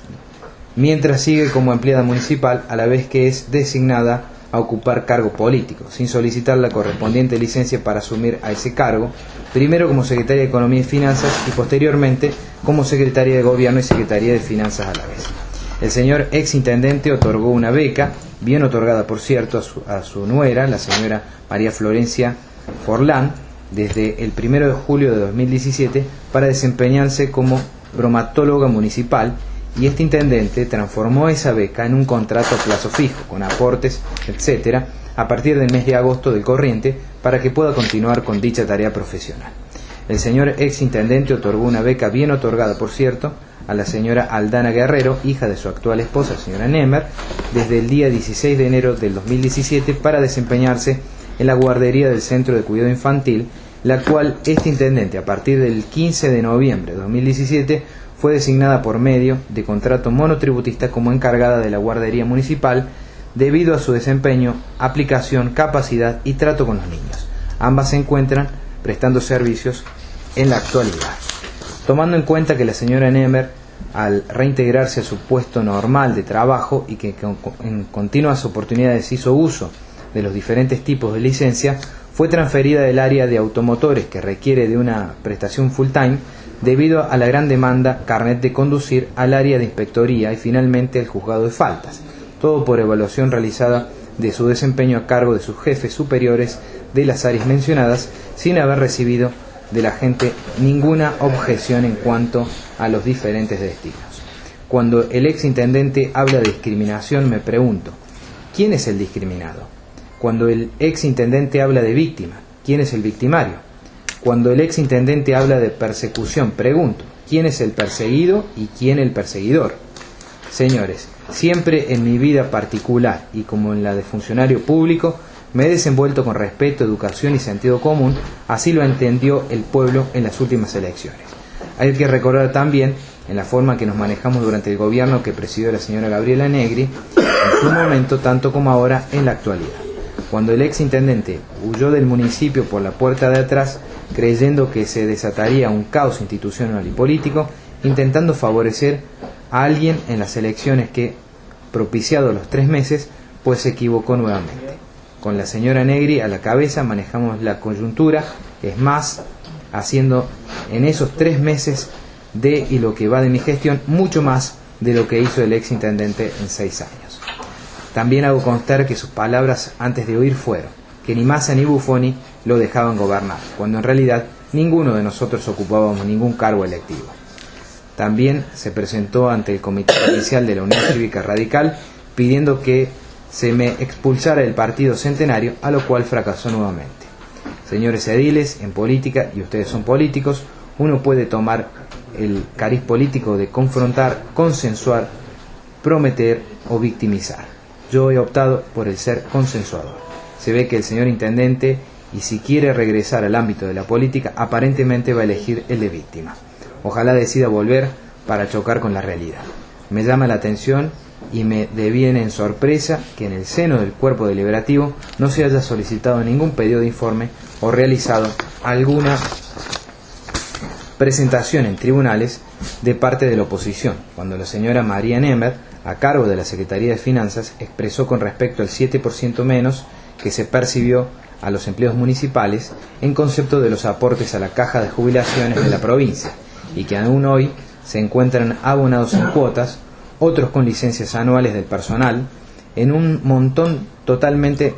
Mientras sigue como empleada municipal, a la vez que es designada a ocupar cargo político, sin solicitar la correspondiente licencia para asumir a ese cargo, primero como secretaria de Economía y Finanzas y posteriormente como secretaria de Gobierno y secretaria de Finanzas a la vez. El señor ex intendente otorgó una beca, bien otorgada por cierto, a su nuera, la señora María Florencia Forlán, desde el 1 de julio de 2017 para desempeñarse como bromatóloga municipal, y este intendente transformó esa beca en un contrato a plazo fijo, con aportes, etcétera, a partir del mes de agosto del corriente, para que pueda continuar con dicha tarea profesional. El señor ex intendente otorgó una beca bien otorgada, por cierto, a la señora Aldana Guerrero, hija de su actual esposa, señora Nemer, desde el día 16 de enero del 2017 para desempeñarse en la guardería del Centro de Cuidado Infantil, la cual este intendente, a partir del 15 de noviembre de 2017, fue designada por medio de contrato monotributista como encargada de la guardería municipal debido a su desempeño, aplicación, capacidad y trato con los niños. Ambas se encuentran prestando servicios en la actualidad. Tomando en cuenta que la señora Nemer, al reintegrarse a su puesto normal de trabajo y que en continuas oportunidades hizo uso de los diferentes tipos de licencia, fue transferida del área de automotores, que requiere de una prestación full time, debido a la gran demanda carnet de conducir, al área de inspectoría y finalmente al juzgado de faltas, todo por evaluación realizada de su desempeño a cargo de sus jefes superiores de las áreas mencionadas, sin haber recibido de la gente ninguna objeción en cuanto a los diferentes destinos. Cuando el ex intendente habla de discriminación, me pregunto, ¿quién es el discriminado? Cuando el ex intendente habla de víctima, ¿quién es el victimario? Cuando el ex intendente habla de persecución, pregunto, ¿quién es el perseguido y quién el perseguidor? Señores, siempre en mi vida particular y como en la de funcionario público, me he desenvuelto con respeto, educación y sentido común, así lo entendió el pueblo en las últimas elecciones. Hay que recordar también en la forma que nos manejamos durante el gobierno que presidió la señora Gabriela Negri, en su momento tanto como ahora en la actualidad. Cuando el ex intendente huyó del municipio por la puerta de atrás, creyendo que se desataría un caos institucional y político, intentando favorecer a alguien en las elecciones que, propiciado los 3 meses, pues se equivocó nuevamente. Con la señora Negri a la cabeza manejamos la coyuntura, es más, haciendo en esos 3 meses y lo que va de mi gestión, mucho más de lo que hizo el ex intendente en 6 años. También hago constar que sus palabras antes de huir fueron que ni Massa ni Buffoni lo dejaban gobernar, cuando en realidad ninguno de nosotros ocupábamos ningún cargo electivo. También se presentó ante el Comité Provincial de la Unión Cívica Radical pidiendo que se me expulsara del partido Centenario, a lo cual fracasó nuevamente. Señores ediles, en política, y ustedes son políticos, uno puede tomar el cariz político de confrontar, consensuar, prometer o victimizar. Yo he optado por el ser consensuador. Se ve que el señor intendente, y si quiere regresar al ámbito de la política, aparentemente va a elegir el de víctima. Ojalá decida volver para chocar con la realidad. Me llama la atención y me deviene en sorpresa que en el seno del cuerpo deliberativo no se haya solicitado ningún pedido de informe o realizado alguna presentación en tribunales de parte de la oposición, cuando la señora María Nemeth, a cargo de la Secretaría de Finanzas, expresó con respecto al 7% menos que se percibió a los empleos municipales en concepto de los aportes a la caja de jubilaciones de la provincia, y que aún hoy se encuentran abonados en cuotas, otros con licencias anuales del personal, en un monto totalmente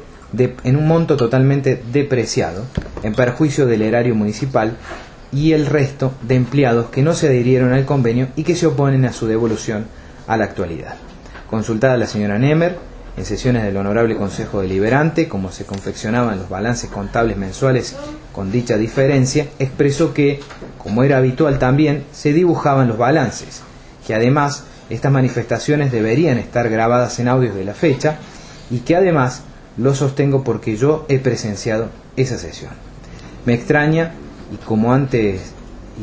depreciado, en perjuicio del erario municipal, y el resto de empleados que no se adhirieron al convenio y que se oponen a su devolución a la actualidad. Consultada la señora Nemeth, en sesiones del Honorable Consejo Deliberante, como se confeccionaban los balances contables mensuales con dicha diferencia, expresó que, como era habitual también, se dibujaban los balances, que además estas manifestaciones deberían estar grabadas en audios de la fecha, y que además lo sostengo porque yo he presenciado esa sesión. Me extraña, y como antes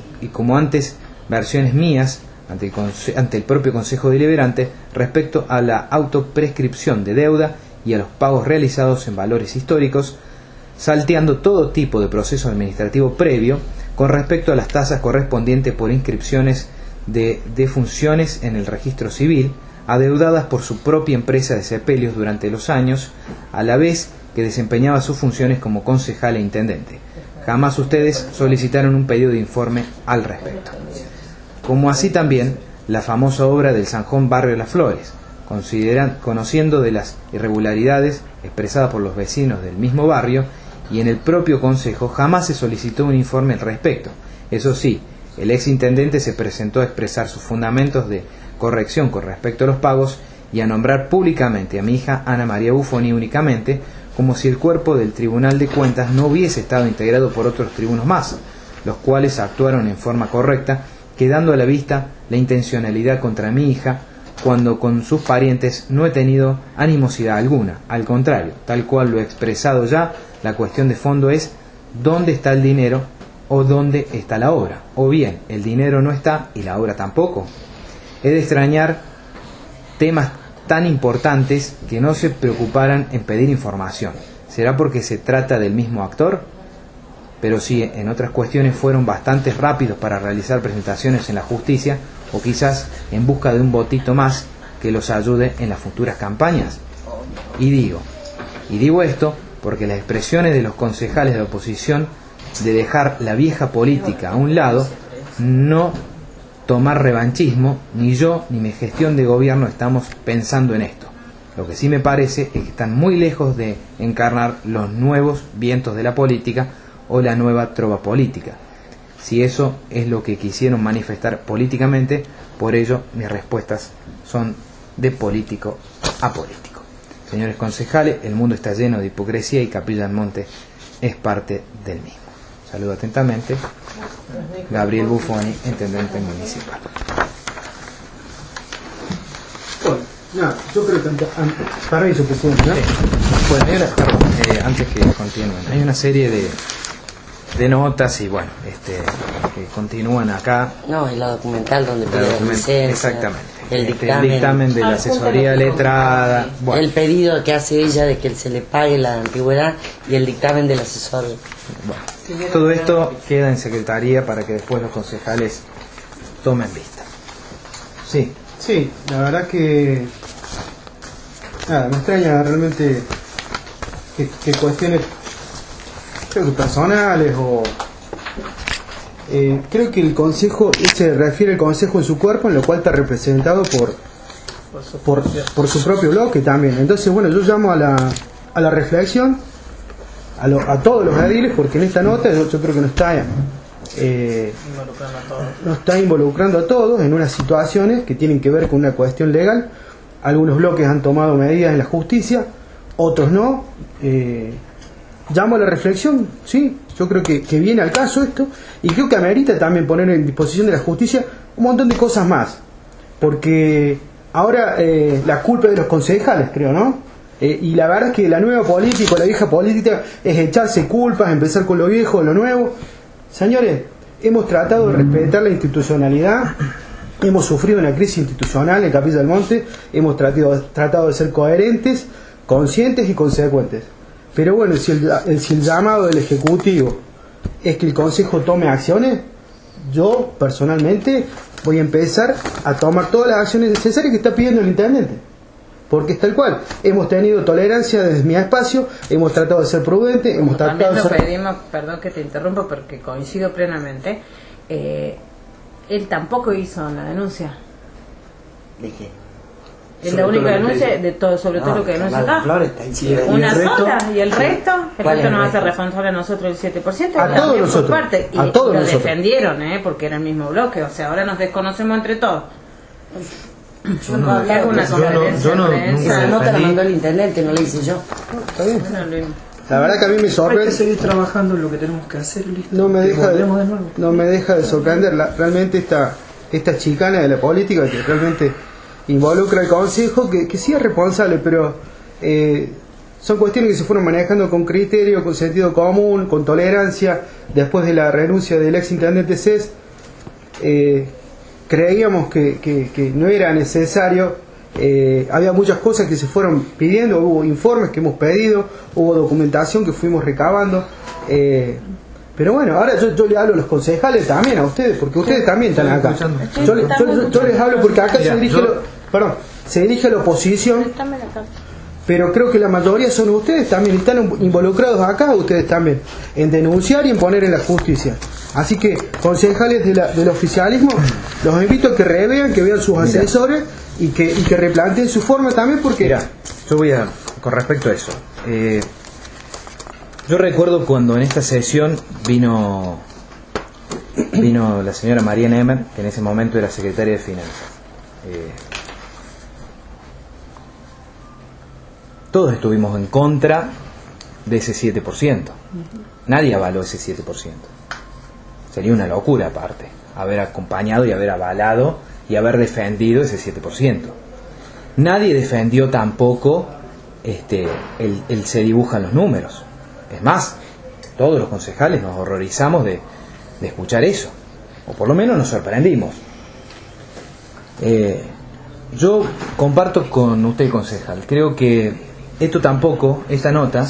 versiones mías ante el propio Consejo Deliberante respecto a la autoprescripción de deuda y a los pagos realizados en valores históricos, salteando todo tipo de proceso administrativo previo con respecto a las tasas correspondientes por inscripciones de defunciones en el registro civil, adeudadas por su propia empresa de sepelios durante los años, a la vez que desempeñaba sus funciones como concejal e intendente. Jamás ustedes solicitaron un pedido de informe al respecto. Como así también la famosa obra del Zanjón Barrio Las Flores, conociendo de las irregularidades expresadas por los vecinos del mismo barrio, y en el propio Consejo jamás se solicitó un informe al respecto. Eso sí, el ex intendente se presentó a expresar sus fundamentos de corrección con respecto a los pagos y a nombrar públicamente a mi hija Ana María Buffoni únicamente, como si el cuerpo del Tribunal de Cuentas no hubiese estado integrado por otros tribunos más, los cuales actuaron en forma correcta, quedando a la vista la intencionalidad contra mi hija, cuando con sus parientes no he tenido animosidad alguna. Al contrario, tal cual lo he expresado ya, la cuestión de fondo es dónde está el dinero o dónde está la obra, o bien el dinero no está y la obra tampoco. He de extrañar temas tan importantes que no se preocuparan en pedir información. ¿Será porque se trata del mismo actor? Pero sí, en otras cuestiones fueron bastante rápidos para realizar presentaciones en la justicia, o quizás en busca de un votito más que los ayude en las futuras campañas. Y digo esto porque las expresiones de los concejales de la oposición de dejar la vieja política a un lado, no tomar revanchismo, ni yo ni mi gestión de gobierno estamos pensando en esto. Lo que sí me parece es que están muy lejos de encarnar los nuevos vientos de la política o la nueva trova política. Si eso es lo que quisieron manifestar políticamente, por ello mis respuestas son de político a político. Señores concejales, el mundo está lleno de hipocresía y Capilla del Monte es parte del mismo. Saludo atentamente, Gabriel Buffoni, intendente municipal. Bueno, nada, yo creo que para eso, presidente, ¿no? Sí. Bueno, antes que continúen, hay una serie de notas y bueno, que continúan acá. No, es la documental donde pide la licencia. Exactamente. El dictamen de la asesoría letrada. Bueno. El pedido que hace ella de que se le pague la antigüedad y el dictamen del asesor. Bueno, todo esto queda en secretaría para que después los concejales tomen vista. Sí. Sí, la verdad que nada, me extraña realmente que cuestiones, creo que personales o creo que el consejo se refiere al consejo en su cuerpo, en lo cual está representado por su propio bloque también. Entonces, bueno, yo llamo a la reflexión a todos los ediles, porque en esta nota yo creo que no está involucrando a todos en unas situaciones que tienen que ver con una cuestión legal algunos bloques han tomado medidas en la justicia, otros no. Llamo a la reflexión, sí, yo creo que viene al caso esto, y creo que amerita también poner en disposición de la justicia un montón de cosas más, porque ahora la culpa es de los concejales, creo, ¿no? Y la verdad es que la nueva política, la vieja política, es echarse culpas, empezar con lo viejo, lo nuevo. Señores, hemos tratado de respetar la institucionalidad, hemos sufrido una crisis institucional en Capilla del Monte, hemos tratado de ser coherentes, conscientes y consecuentes. Pero bueno, si el llamado del Ejecutivo es que el Consejo tome acciones, yo personalmente voy a empezar a tomar todas las acciones necesarias que está pidiendo el Intendente, porque es tal cual. Hemos tenido tolerancia desde mi espacio, hemos tratado de ser prudentes, hemos tratado de ser... pedimos, perdón que te interrumpo porque coincido plenamente, él tampoco hizo la denuncia. ¿De qué? Es la única denuncia de todo, sobre todo lo que denuncia acá. Una sola, y el resto nos hace responsable a nosotros el 7%. A todos nosotros. Y lo defendieron, porque era el mismo bloque. O sea, ahora nos desconocemos entre todos. Yo no esa nota la mandó el intendente, no la hice yo. La verdad que a mí me sorprende. Hay que seguir trabajando en lo que tenemos que hacer. Listo. No me deja de sorprender realmente esta chicana de la política que realmente involucra al Consejo, que sí es responsable, pero son cuestiones que se fueron manejando con criterio, con sentido común, con tolerancia. Después de la renuncia del ex intendente Cés, creíamos que no era necesario. Había muchas cosas que se fueron pidiendo, hubo informes que hemos pedido, hubo documentación que fuimos recabando. Pero bueno, ahora yo le hablo a los concejales también, a ustedes, porque ustedes también están acá. Yo les hablo porque acá se dirige la oposición, pero creo que la mayoría son ustedes también, están involucrados acá ustedes también, en denunciar y en poner en la justicia. Así que, concejales del oficialismo, los invito a que revean, que vean sus asesores y que replanteen su forma también, porque... Mira, yo con respecto a eso, yo recuerdo cuando en esta sesión vino la señora María Nemer, que en ese momento era secretaria de Finanzas. Todos estuvimos en contra de ese 7%. Nadie avaló ese 7%. Sería una locura aparte haber acompañado y haber avalado y haber defendido ese 7%. Nadie defendió tampoco el se dibujan los números. Es más, todos los concejales nos horrorizamos de escuchar eso, o por lo menos nos sorprendimos. Yo comparto con usted, concejal, creo que esta nota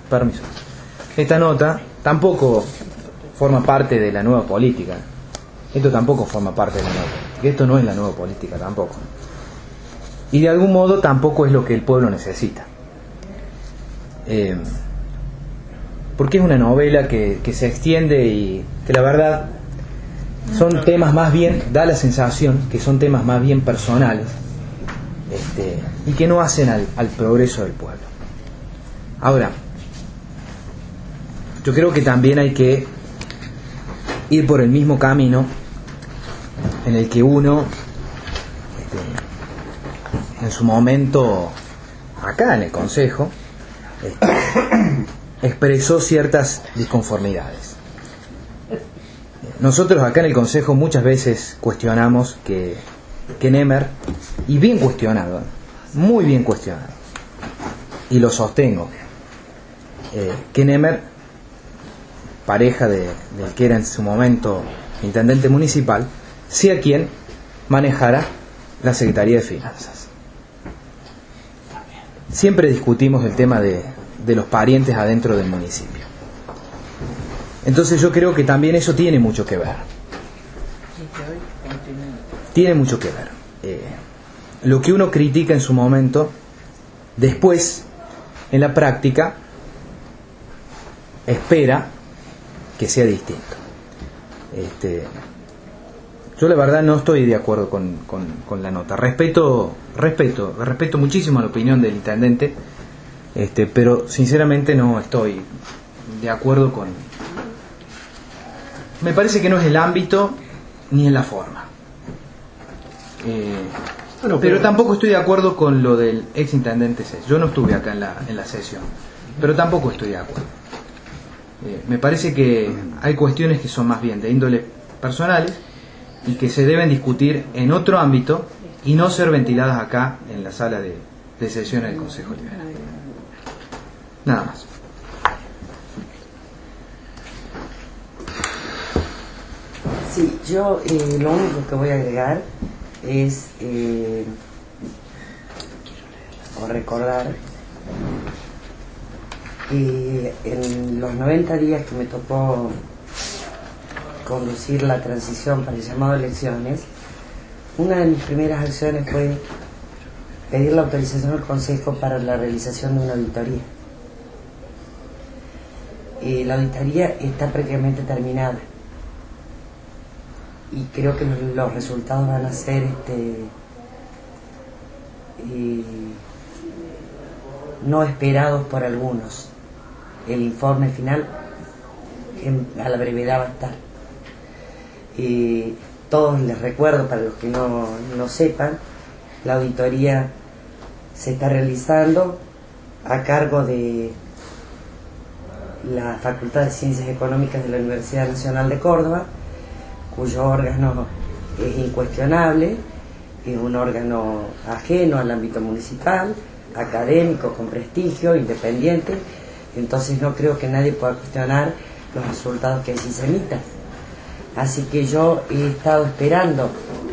tampoco forma parte de la nueva política. Esto tampoco forma parte de la nueva política. Esto no es la nueva política tampoco. Y de algún modo tampoco es lo que el pueblo necesita. Porque es una novela que se extiende y que la verdad son temas más bien, da la sensación que son temas más bien personales, y que no hacen al progreso del pueblo. Ahora, yo creo que también hay que ir por el mismo camino en el que uno en su momento acá en el Consejo expresó ciertas disconformidades. Nosotros acá en el Consejo muchas veces cuestionamos que Nemer, y bien cuestionado, muy bien cuestionado, y lo sostengo, que Nemer, pareja del que era en su momento intendente municipal, sea quien manejara la Secretaría de Finanzas. Siempre discutimos el tema de los parientes adentro del municipio. Entonces yo creo que también eso tiene mucho que ver. Tiene mucho que ver. Lo que uno critica en su momento, después, en la práctica, espera que sea distinto. Yo la verdad no estoy de acuerdo con la nota. Respeto muchísimo la opinión del intendente, pero sinceramente no estoy de acuerdo con... Me parece que no es el ámbito ni en la forma. Bueno, pero tampoco estoy de acuerdo con lo del ex intendente Cés. Yo no estuve acá en la sesión, pero tampoco estoy de acuerdo. Me parece que hay cuestiones que son más bien de índole personales y que se deben discutir en otro ámbito y no ser ventiladas acá en la sala de sesiones del Consejo Liberal. Nada más. Sí, yo lo único que voy a agregar es o recordar que en los 90 días que me tocó conducir la transición para el llamado a elecciones, una de mis primeras acciones fue pedir la autorización al Consejo para la realización de una auditoría. La auditoría está prácticamente terminada y creo que los resultados van a ser no esperados por algunos. El informe final a la brevedad va a estar. Todos les recuerdo, para los que no sepan, la auditoría se está realizando a cargo de la Facultad de Ciencias Económicas de la Universidad Nacional de Córdoba, cuyo órgano es incuestionable, es un órgano ajeno al ámbito municipal, académico, con prestigio, independiente, entonces no creo que nadie pueda cuestionar los resultados que allí se emitan. Así que yo he estado esperando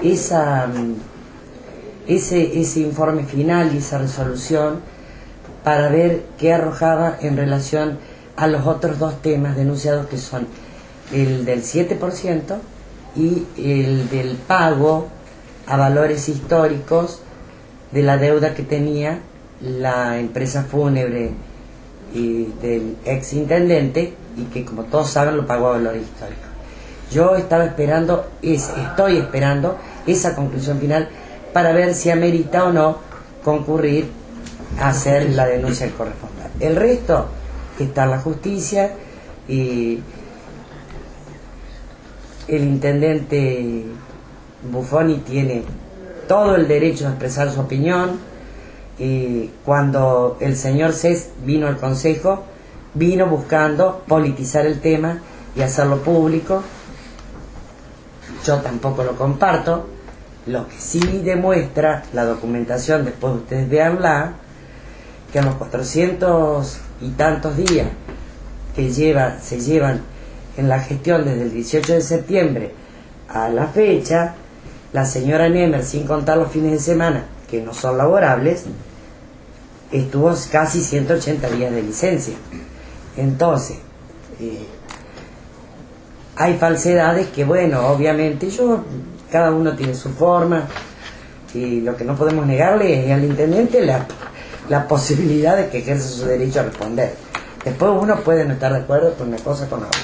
ese informe final y esa resolución para ver qué arrojaba en relación a los otros dos temas denunciados, que son el del 7% y el del pago a valores históricos de la deuda que tenía la empresa fúnebre del ex intendente, y que, como todos saben, lo pagó a valores históricos. Yo estoy esperando esa conclusión final para ver si amerita o no concurrir a hacer la denuncia que corresponda. El resto está en la justicia, y el intendente Buffoni tiene todo el derecho de expresar su opinión. Cuando el señor Cés vino al Consejo, vino buscando politizar el tema y hacerlo público. Yo tampoco lo comparto. Lo que sí demuestra la documentación, después ustedes véanla, que en los 400 y tantos días que se llevan en la gestión desde el 18 de septiembre a la fecha, la señora Nemer, sin contar los fines de semana que no son laborables, estuvo casi 180 días de licencia. Entonces, hay falsedades que, bueno, obviamente cada uno tiene su forma, y lo que no podemos negarle es al intendente la posibilidad de que ejerza su derecho a responder. Después uno puede no estar de acuerdo con una cosa con otra.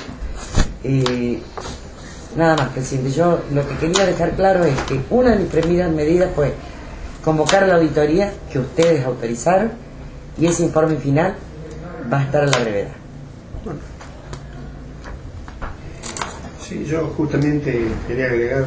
Nada más, presidente. Yo lo que quería dejar claro es que una de mis primeras medidas fue convocar a la auditoría que ustedes autorizaron, y ese informe final va a estar a la brevedad. Sí, yo justamente quería agregar,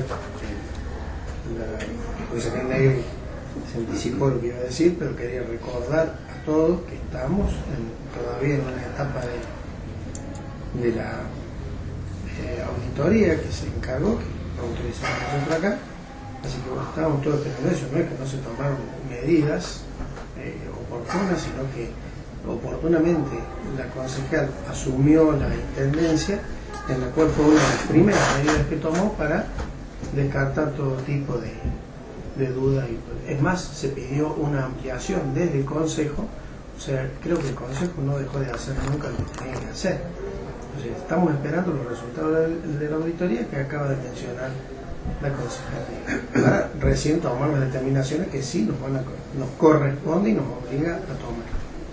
porque se anticipó lo que iba a decir, pero quería recordar a todos que estamos todavía en una etapa de la auditoría que se encargó, que autorizamos nosotros acá, así que bueno, estábamos todos esperando eso. No es que no se tomaron medidas oportunas, sino que oportunamente la concejal asumió la intendencia, en la cual fue una de las primeras medidas que tomó para descartar todo tipo de dudas. Es más, se pidió una ampliación desde el Consejo. O sea, creo que el Consejo no dejó de hacer nunca lo que tenía que hacer. Entonces, estamos esperando los resultados de la auditoría que acaba de mencionar la concejal, para recién tomar las determinaciones que sí nos corresponde y nos obliga a tomar.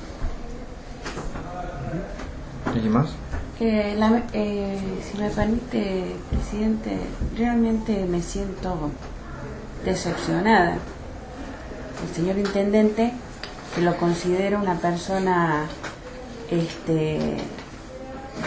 ¿Alguien más? Si me permite, presidente, realmente me siento decepcionada. El señor intendente, que lo considero una persona de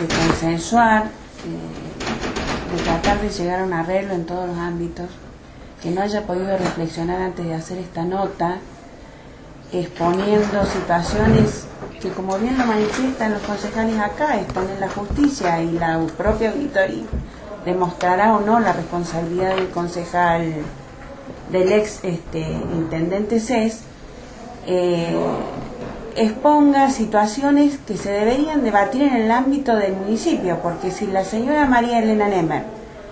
consensuar, de tratar de llegar a un arreglo en todos los ámbitos, que no haya podido reflexionar antes de hacer esta nota, exponiendo situaciones que, como bien lo manifiestan los concejales acá, están en la justicia, y la propia auditoría demostrará o no la responsabilidad del concejal, del ex intendente Cés, exponga situaciones que se deberían debatir en el ámbito del municipio, porque si la señora María Elena Nemer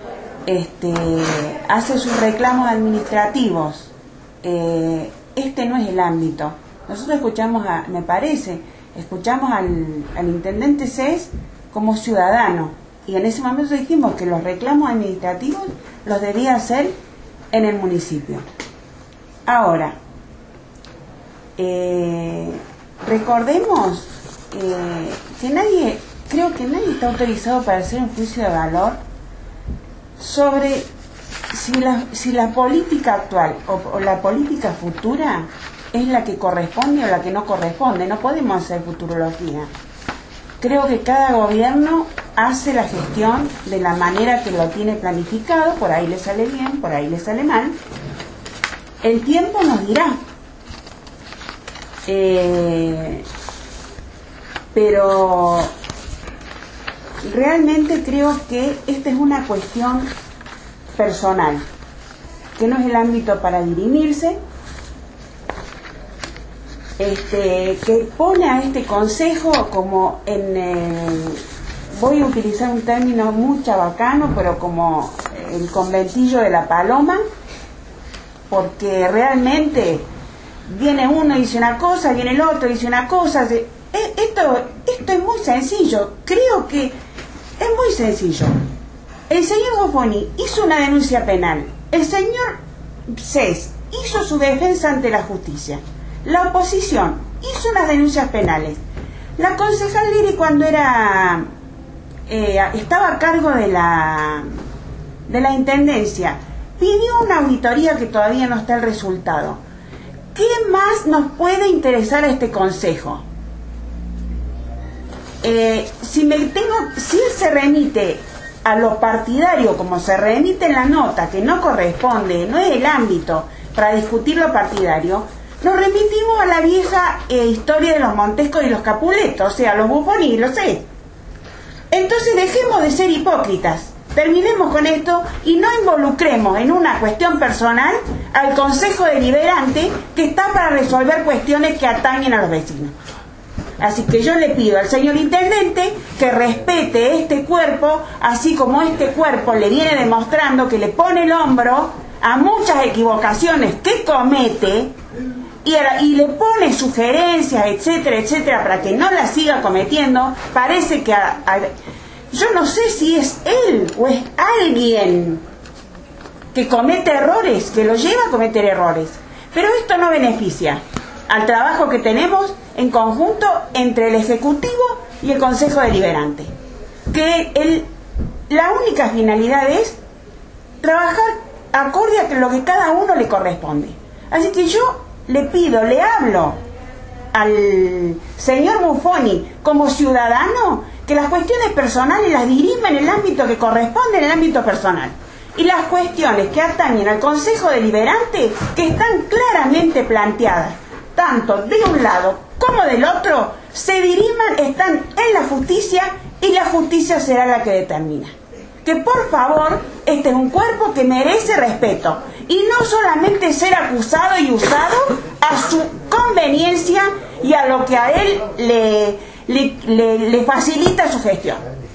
hace sus reclamos administrativos, este no es el ámbito. Nosotros escuchamos escuchamos al intendente Cés como ciudadano, y en ese momento dijimos que los reclamos administrativos los debía hacer en el municipio. Ahora, recordemos que creo que nadie está autorizado para hacer un juicio de valor sobre si la política actual o la política futura es la que corresponde o la que no corresponde. No podemos hacer futurología. Creo que cada gobierno hace la gestión de la manera que lo tiene planificado, por ahí le sale bien, por ahí le sale mal. El tiempo nos dirá. Pero realmente creo que esta es una cuestión personal, que no es el ámbito para dirimirse, que pone a este consejo como voy a utilizar un término muy chabacano, pero como el conventillo de la paloma, porque realmente viene uno y dice una cosa, viene el otro y dice una cosa. Esto es muy sencillo, creo que es muy sencillo. El señor Buffoni hizo una denuncia penal, el señor Cés hizo su defensa ante la justicia, la oposición hizo unas denuncias penales, la concejal Liri, cuando estaba a cargo de la intendencia, pidió una auditoría que todavía no está el resultado. ¿Qué más nos puede interesar a este consejo? Si él se remite a lo partidario, como se remite en la nota, que no corresponde, no es el ámbito para discutir lo partidario, nos remitimos a la vieja historia de los Montescos y los Capuletos, o sea, los Buffoni y los Cés. Entonces dejemos de ser hipócritas, terminemos con esto y no involucremos en una cuestión personal al Consejo Deliberante, que está para resolver cuestiones que atañen a los vecinos. Así que yo le pido al señor intendente que respete este cuerpo, así como este cuerpo le viene demostrando que le pone el hombro a muchas equivocaciones que comete y le pone sugerencias, etcétera, etcétera, para que no las siga cometiendo. Parece que yo no sé si es él o es alguien que comete errores, que lo lleva a cometer errores, pero esto no beneficia al trabajo que tenemos en conjunto entre el Ejecutivo y el Consejo Deliberante, que la única finalidad es trabajar acorde a lo que cada uno le corresponde. Así que yo le hablo al señor Buffoni como ciudadano, que las cuestiones personales las dirima en el ámbito que corresponde, en el ámbito personal, y las cuestiones que atañen al Consejo Deliberante, que están claramente planteadas tanto de un lado como del otro, se diriman, están en la justicia, y la justicia será la que determina. Que por favor, este es un cuerpo que merece respeto, y no solamente ser acusado y usado a su conveniencia y a lo que a él le facilita su gestión.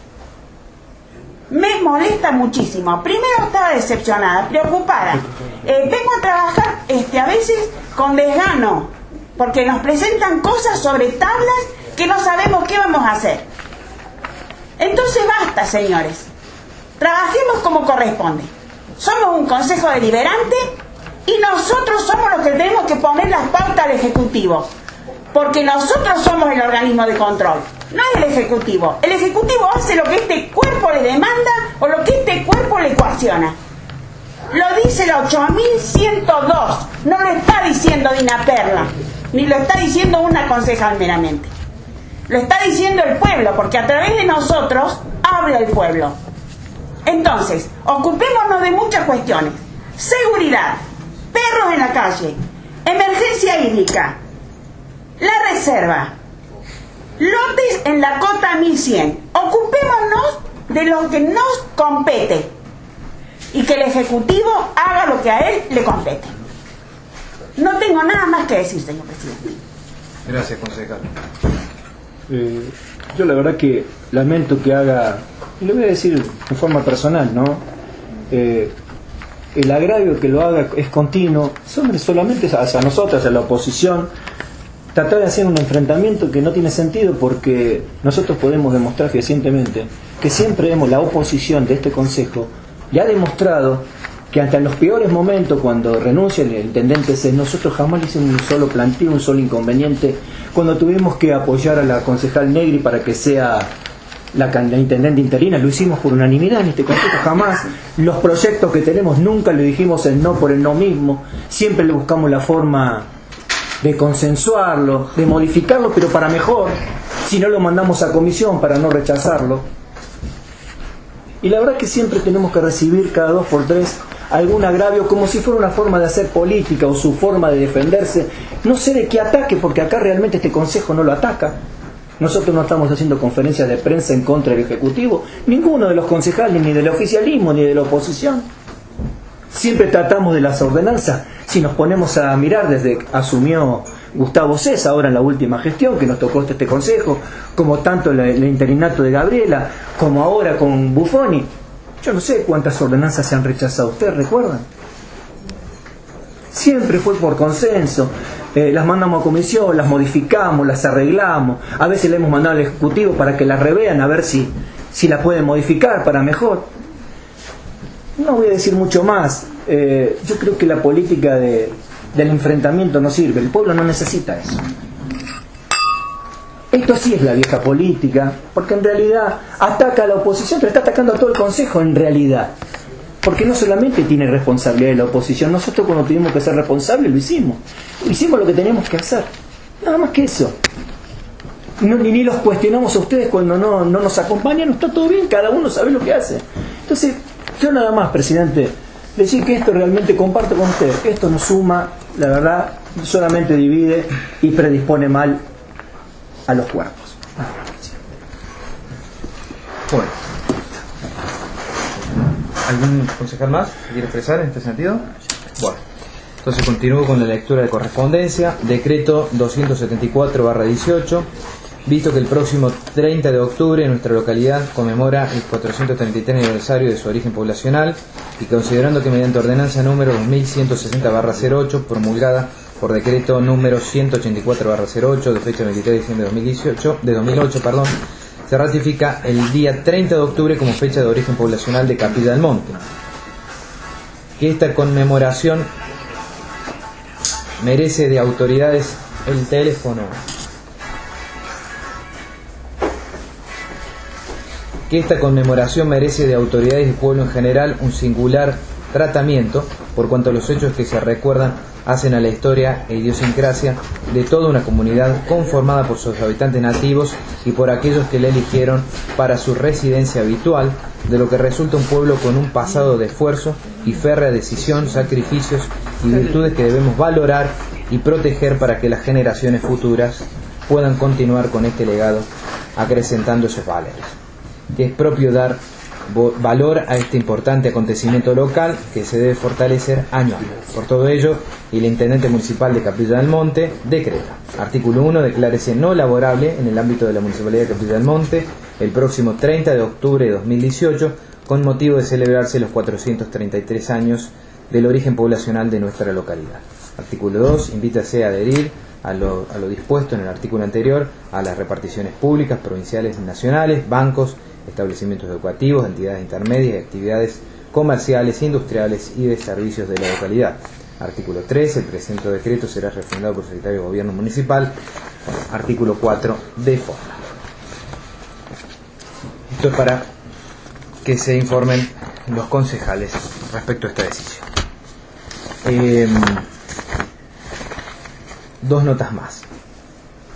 Me molesta muchísimo. Primero estaba decepcionada, preocupada. Vengo a trabajar a veces con desgano, porque nos presentan cosas sobre tablas que no sabemos qué vamos a hacer. Entonces basta, señores. Trabajemos como corresponde. Somos un Consejo Deliberante y nosotros somos los que tenemos que poner las pautas al Ejecutivo, porque nosotros somos el organismo de control, no es el Ejecutivo. El Ejecutivo hace lo que este cuerpo le demanda o lo que este cuerpo le coacciona. Lo dice la 8102, no lo está diciendo Dina Perla, ni lo está diciendo una concejal meramente. Lo está diciendo el pueblo, porque a través de nosotros habla el pueblo. Entonces, ocupémonos de muchas cuestiones. seguridad, perros en la calle, emergencia hídrica, la reserva, lotes en la cota 1100. Ocupémonos de lo que nos compete y que el Ejecutivo haga lo que a él le compete. No tengo nada más que decir, señor presidente. Gracias, concejal. Yo la verdad que lamento que haga, y lo voy a decir en forma personal, ¿no? El agravio que lo haga es continuo, solamente hacia nosotros, hacia la oposición, tratar de hacer un enfrentamiento que no tiene sentido, porque nosotros podemos demostrar fehacientemente que siempre la oposición de este Consejo ya ha demostrado que hasta en los peores momentos, cuando renuncia el intendente C, nosotros jamás le hicimos un solo planteo, un solo inconveniente. Cuando tuvimos que apoyar a la concejal Negri para que sea la intendente interina, lo hicimos por unanimidad en este consejo, jamás. Los proyectos que tenemos nunca le dijimos el no por el no mismo, siempre le buscamos la forma de consensuarlo, de modificarlo, pero para mejor. Si no, lo mandamos a comisión para no rechazarlo. Y la verdad que siempre tenemos que recibir cada 2 por 3 algún agravio, como si fuera una forma de hacer política o su forma de defenderse. No sé de qué ataque, porque acá realmente este consejo no lo ataca. Nosotros no estamos haciendo conferencias de prensa en contra del Ejecutivo, ninguno de los concejales, ni del oficialismo, ni de la oposición. Siempre tratamos de las ordenanzas. Si nos ponemos a mirar desde que asumió Gustavo Cés, ahora en la última gestión que nos tocó este consejo, como tanto el interinato de Gabriela, como ahora con Buffoni, yo no sé cuántas ordenanzas se han rechazado. ¿Ustedes recuerdan? Siempre fue por consenso. Las mandamos a comisión, las modificamos, las arreglamos. A veces le hemos mandado al Ejecutivo para que las revean, a ver si la pueden modificar para mejor. No voy a decir mucho más. Yo creo que la política del enfrentamiento no sirve. El pueblo no necesita eso. Esto sí es la vieja política, porque en realidad ataca a la oposición, pero está atacando a todo el Consejo en realidad. Porque no solamente tiene responsabilidad de la oposición, nosotros cuando tuvimos que ser responsables lo hicimos. Hicimos lo que teníamos que hacer. Nada más que eso. Ni los cuestionamos a ustedes cuando no nos acompañan, no está todo bien, cada uno sabe lo que hace. Entonces, yo nada más, presidente, decir que esto realmente comparto con usted. Esto nos suma, la verdad, solamente divide y predispone mal a los cuerpos. Bueno. ¿Algún concejal más que quiere expresar en este sentido? Bueno. Entonces continúo con la lectura de correspondencia. Decreto 274/18. Visto que el próximo 30 de octubre nuestra localidad conmemora el 433 aniversario de su origen poblacional, y considerando que mediante ordenanza número 2160/08 promulgada por decreto número 184/08 de fecha 23 de diciembre de 2008, se ratifica el día 30 de octubre como fecha de origen poblacional de Capilla del Monte. Que esta conmemoración merece de autoridades el teléfono. Que esta conmemoración merece de autoridades y pueblo en general un singular tratamiento, por cuanto los hechos que se recuerdan hacen a la historia e idiosincrasia de toda una comunidad conformada por sus habitantes nativos y por aquellos que la eligieron para su residencia habitual, de lo que resulta un pueblo con un pasado de esfuerzo y férrea decisión, sacrificios y virtudes que debemos valorar y proteger para que las generaciones futuras puedan continuar con este legado acrecentando esos valores. Que es propio dar valor a este importante acontecimiento local que se debe fortalecer año a año. Por todo ello, el Intendente Municipal de Capilla del Monte decreta: artículo 1, declárese no laborable en el ámbito de la Municipalidad de Capilla del Monte el próximo 30 de octubre de 2018 con motivo de celebrarse los 433 años del origen poblacional de nuestra localidad. Artículo 2, invítase a adherir a lo dispuesto en el artículo anterior a las reparticiones públicas, provinciales y nacionales, bancos, establecimientos educativos, entidades intermedias y actividades comerciales, industriales y de servicios de la localidad. Artículo 3. El presente decreto será refrendado por el secretario de Gobierno Municipal. Artículo 4. De forma. Esto es para que se informen los concejales respecto a esta decisión. Dos notas más.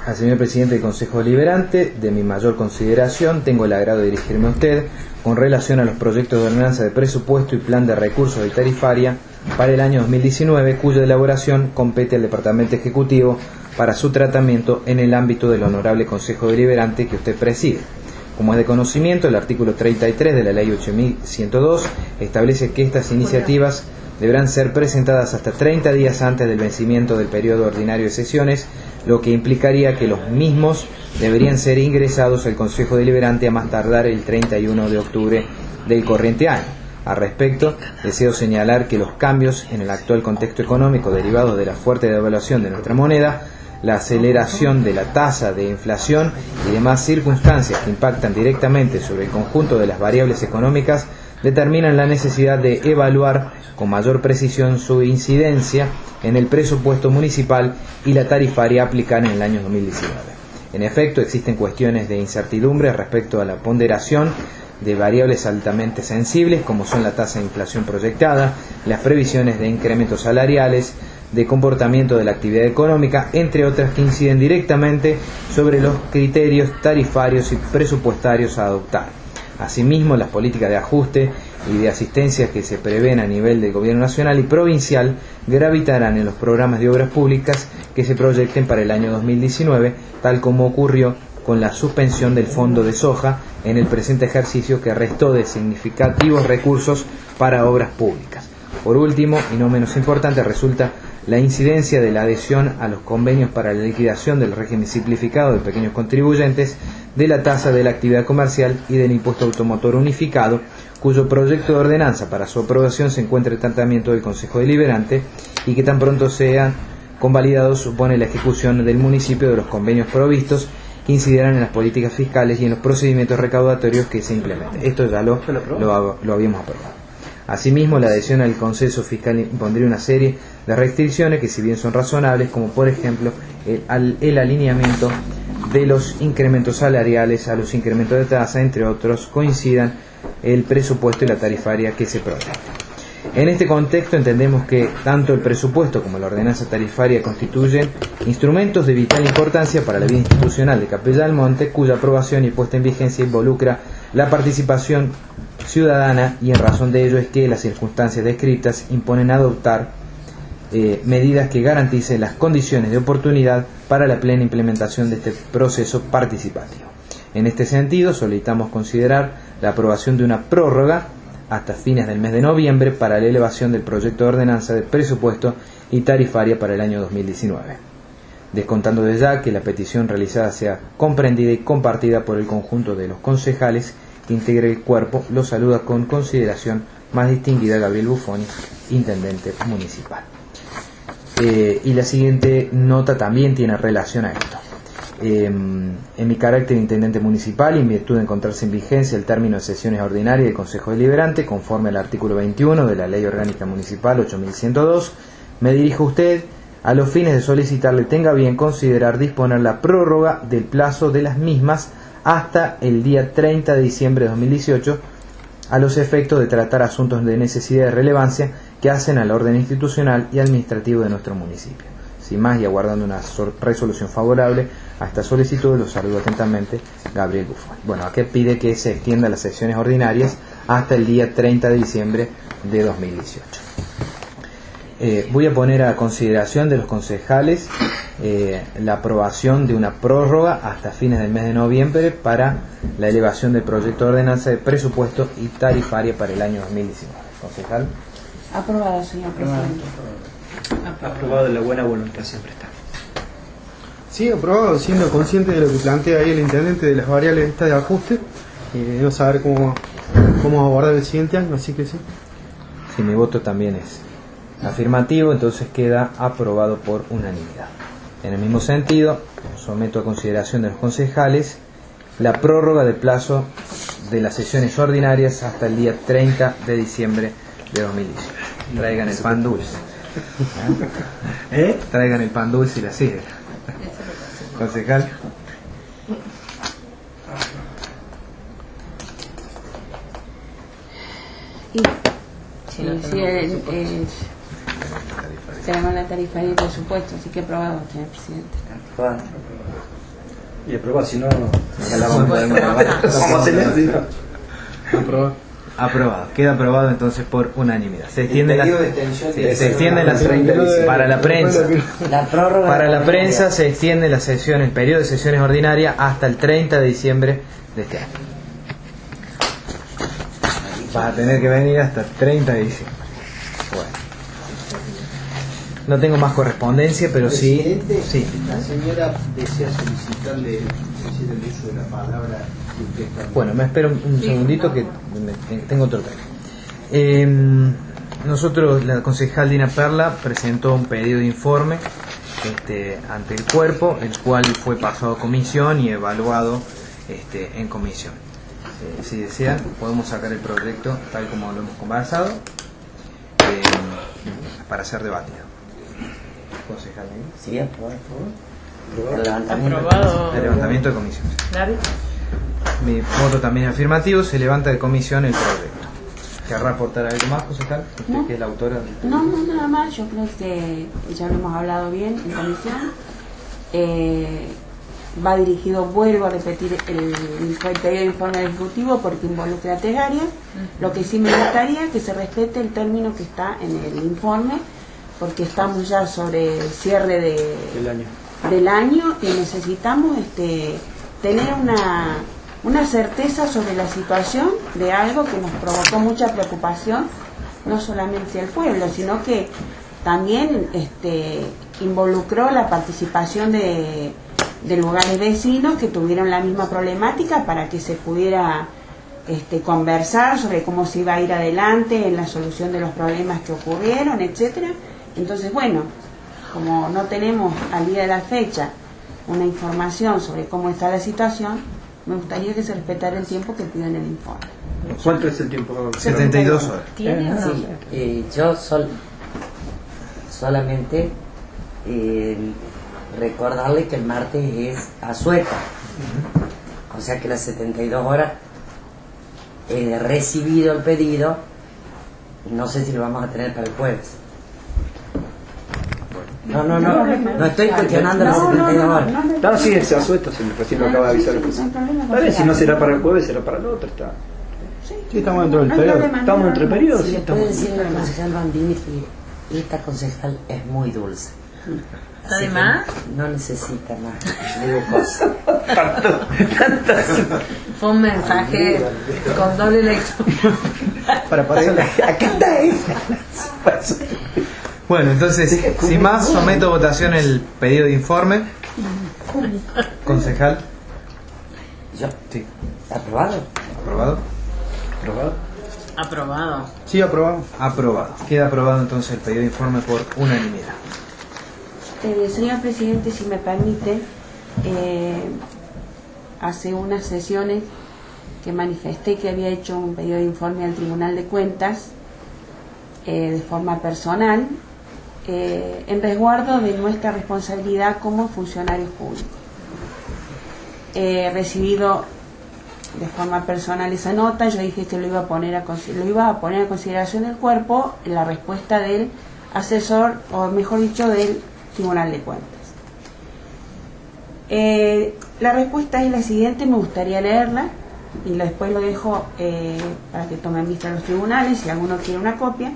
Al señor presidente del Consejo Deliberante, de mi mayor consideración, tengo el agrado de dirigirme a usted con relación a los proyectos de ordenanza de presupuesto y plan de recursos y tarifaria para el año 2019, cuya elaboración compete al Departamento Ejecutivo para su tratamiento en el ámbito del Honorable Consejo Deliberante que usted preside. Como es de conocimiento, el artículo 33 de la Ley 8102 establece que estas iniciativas deberán ser presentadas hasta 30 días antes del vencimiento del periodo ordinario de sesiones, lo que implicaría que los mismos deberían ser ingresados al Consejo Deliberante a más tardar el 31 de octubre del corriente año. Al respecto, deseo señalar que los cambios en el actual contexto económico derivados de la fuerte devaluación de nuestra moneda, la aceleración de la tasa de inflación y demás circunstancias que impactan directamente sobre el conjunto de las variables económicas determinan la necesidad de evaluar con mayor precisión su incidencia en el presupuesto municipal y la tarifaria a aplicar en el año 2019. En efecto, existen cuestiones de incertidumbre respecto a la ponderación de variables altamente sensibles, como son la tasa de inflación proyectada, las previsiones de incrementos salariales, de comportamiento de la actividad económica, entre otras que inciden directamente sobre los criterios tarifarios y presupuestarios a adoptar. Asimismo, las políticas de ajuste y de asistencia que se prevén a nivel del Gobierno nacional y provincial gravitarán en los programas de obras públicas que se proyecten para el año 2019, tal como ocurrió con la suspensión del Fondo de Soja en el presente ejercicio, que restó de significativos recursos para obras públicas. Por último, y no menos importante, resulta la incidencia de la adhesión a los convenios para la liquidación del régimen simplificado de pequeños contribuyentes, de la tasa de la actividad comercial y del impuesto automotor unificado, cuyo proyecto de ordenanza para su aprobación se encuentra en tratamiento del Consejo Deliberante y que tan pronto sean convalidados supone la ejecución del municipio de los convenios provistos que incidirán en las políticas fiscales y en los procedimientos recaudatorios que se implementen. Esto ya lo habíamos aprobado. Asimismo, la adhesión al consenso fiscal impondría una serie de restricciones que, si bien son razonables, como por ejemplo el alineamiento de los incrementos salariales a los incrementos de tasa, entre otros, coincidan el presupuesto y la tarifaria que se proyectan. En este contexto entendemos que tanto el presupuesto como la ordenanza tarifaria constituyen instrumentos de vital importancia para la vida institucional de Capilla del Monte, cuya aprobación y puesta en vigencia involucra la participación ciudadana, y en razón de ello es que las circunstancias descritas imponen adoptar medidas que garanticen las condiciones de oportunidad para la plena implementación de este proceso participativo. En este sentido, solicitamos considerar la aprobación de una prórroga hasta fines del mes de noviembre para la elevación del proyecto de ordenanza de presupuesto y tarifaria para el año 2019, descontando de ya que la petición realizada sea comprendida y compartida por el conjunto de los concejales que integre el cuerpo. Lo saluda con consideración más distinguida Gabriel Buffoni, intendente municipal. Y la siguiente nota también tiene relación a esto. En mi carácter de intendente municipal y en virtud de encontrarse en vigencia el término de sesiones ordinarias del Consejo Deliberante, conforme al artículo 21 de la Ley Orgánica Municipal 8102, me dirijo a usted a los fines de solicitarle tenga bien considerar disponer la prórroga del plazo de las mismas hasta el día 30 de diciembre de 2018, a los efectos de tratar asuntos de necesidad y relevancia que hacen al orden institucional y administrativo de nuestro municipio. Sin más, y aguardando una resolución favorable a esta solicitud, los saludo atentamente, Gabriel Buffoni. Bueno, aquí pide que se extienda las sesiones ordinarias hasta el día 30 de diciembre de 2018. Voy a poner a consideración de los concejales la aprobación de una prórroga hasta fines del mes de noviembre para la elevación del proyecto de ordenanza de presupuesto y tarifaria para el año 2019. Concejal. Aprobado, señor presidente. Aprobado, de la buena voluntad siempre está. Sí, aprobado, siendo consciente de lo que plantea ahí el intendente de las variables estas de ajuste, y de no saber cómo abordar el siguiente año, así que sí. Sí, mi voto también es afirmativo, entonces queda aprobado por unanimidad. En el mismo sentido, someto a consideración de los concejales la prórroga del plazo de las sesiones ordinarias hasta el día 30 de diciembre de 2018. Traigan el pan dulce. Traigan el pan dulce y la sidra. Concejal. la tarifaria y presupuesto, así que aprobado, señor presidente. Aprobado. Y aprobado, si no, Aprobado. Queda aprobado entonces por unanimidad. Se extiende para la prensa. La prórroga Para la prensa se extiende la sesión, el periodo de sesiones ordinarias hasta el 30 de diciembre de este año. Vas a tener que venir hasta el 30 de diciembre. Bueno. No tengo más correspondencia, pero sí. Sí. La señora desea solicitarle el uso de la palabra. Bueno, me espero un segundito que tengo otro tema. Nosotros, la concejal Dina Perla presentó un pedido de informe ante el cuerpo, el cual fue pasado a comisión y evaluado en comisión. Si desean, podemos sacar el proyecto tal como lo hemos conversado para ser debatido. Concejal, sí, aprobado. Aprobado. El levantamiento de comisión. David. Mi voto también es afirmativo. Se levanta de comisión el proyecto. ¿Querrá aportar algo más, concejal? Usted No. que es la autora. No, nada más, yo creo que ya lo hemos hablado bien en comisión. Va dirigido, vuelvo a repetir, el pedido de informe del Ejecutivo porque involucra 3 áreas. Lo que sí me gustaría que se respete el término que está en el informe, porque estamos ya sobre el cierre del año y necesitamos tener una certeza sobre la situación de algo que nos provocó mucha preocupación, no solamente al pueblo, sino que también involucró la participación de lugares vecinos que tuvieron la misma problemática para que se pudiera conversar sobre cómo se iba a ir adelante en la solución de los problemas que ocurrieron, etcétera. Entonces, bueno, como no tenemos al día de la fecha una información sobre cómo está la situación, me gustaría que se respetara el tiempo que pide en el informe. ¿Cuánto es el tiempo? 72 horas. ¿Tiene? Sí, yo solamente recordarle que el martes es asueta, o sea que las 72 horas he recibido el pedido, no sé si lo vamos a tener para el jueves. No estoy cuestionando las 72 horas. No, sí, es asueto, recién lo acaba de avisar el presidente. Si no será para el jueves, será para el otro. Sí, estamos dentro del periodo. Estamos dentro del periodo, Si sí. le puede decir al concejal Bandini que esta concejal es muy dulce. ¿Está de más? No necesita más, digo cosas. Fue un mensaje con doble lectura. Acá está ella. Bueno, entonces, sin más, someto a votación el pedido de informe. Concejal. ¿Yo? Sí. ¿Aprobado? ¿Aprobado? Aprobado. Sí, aprobado. Aprobado. Queda aprobado entonces el pedido de informe por unanimidad. Señor presidente, si me permite, hace unas sesiones que manifesté que había hecho un pedido de informe al Tribunal de Cuentas de forma personal, en resguardo de nuestra responsabilidad como funcionarios públicos. He recibido de forma personal esa nota, yo dije que lo iba a poner a consideración del cuerpo, la respuesta del asesor, o mejor dicho, del Tribunal de Cuentas. La respuesta es la siguiente, me gustaría leerla y después lo dejo para que tomen vista los tribunales si alguno quiere una copia.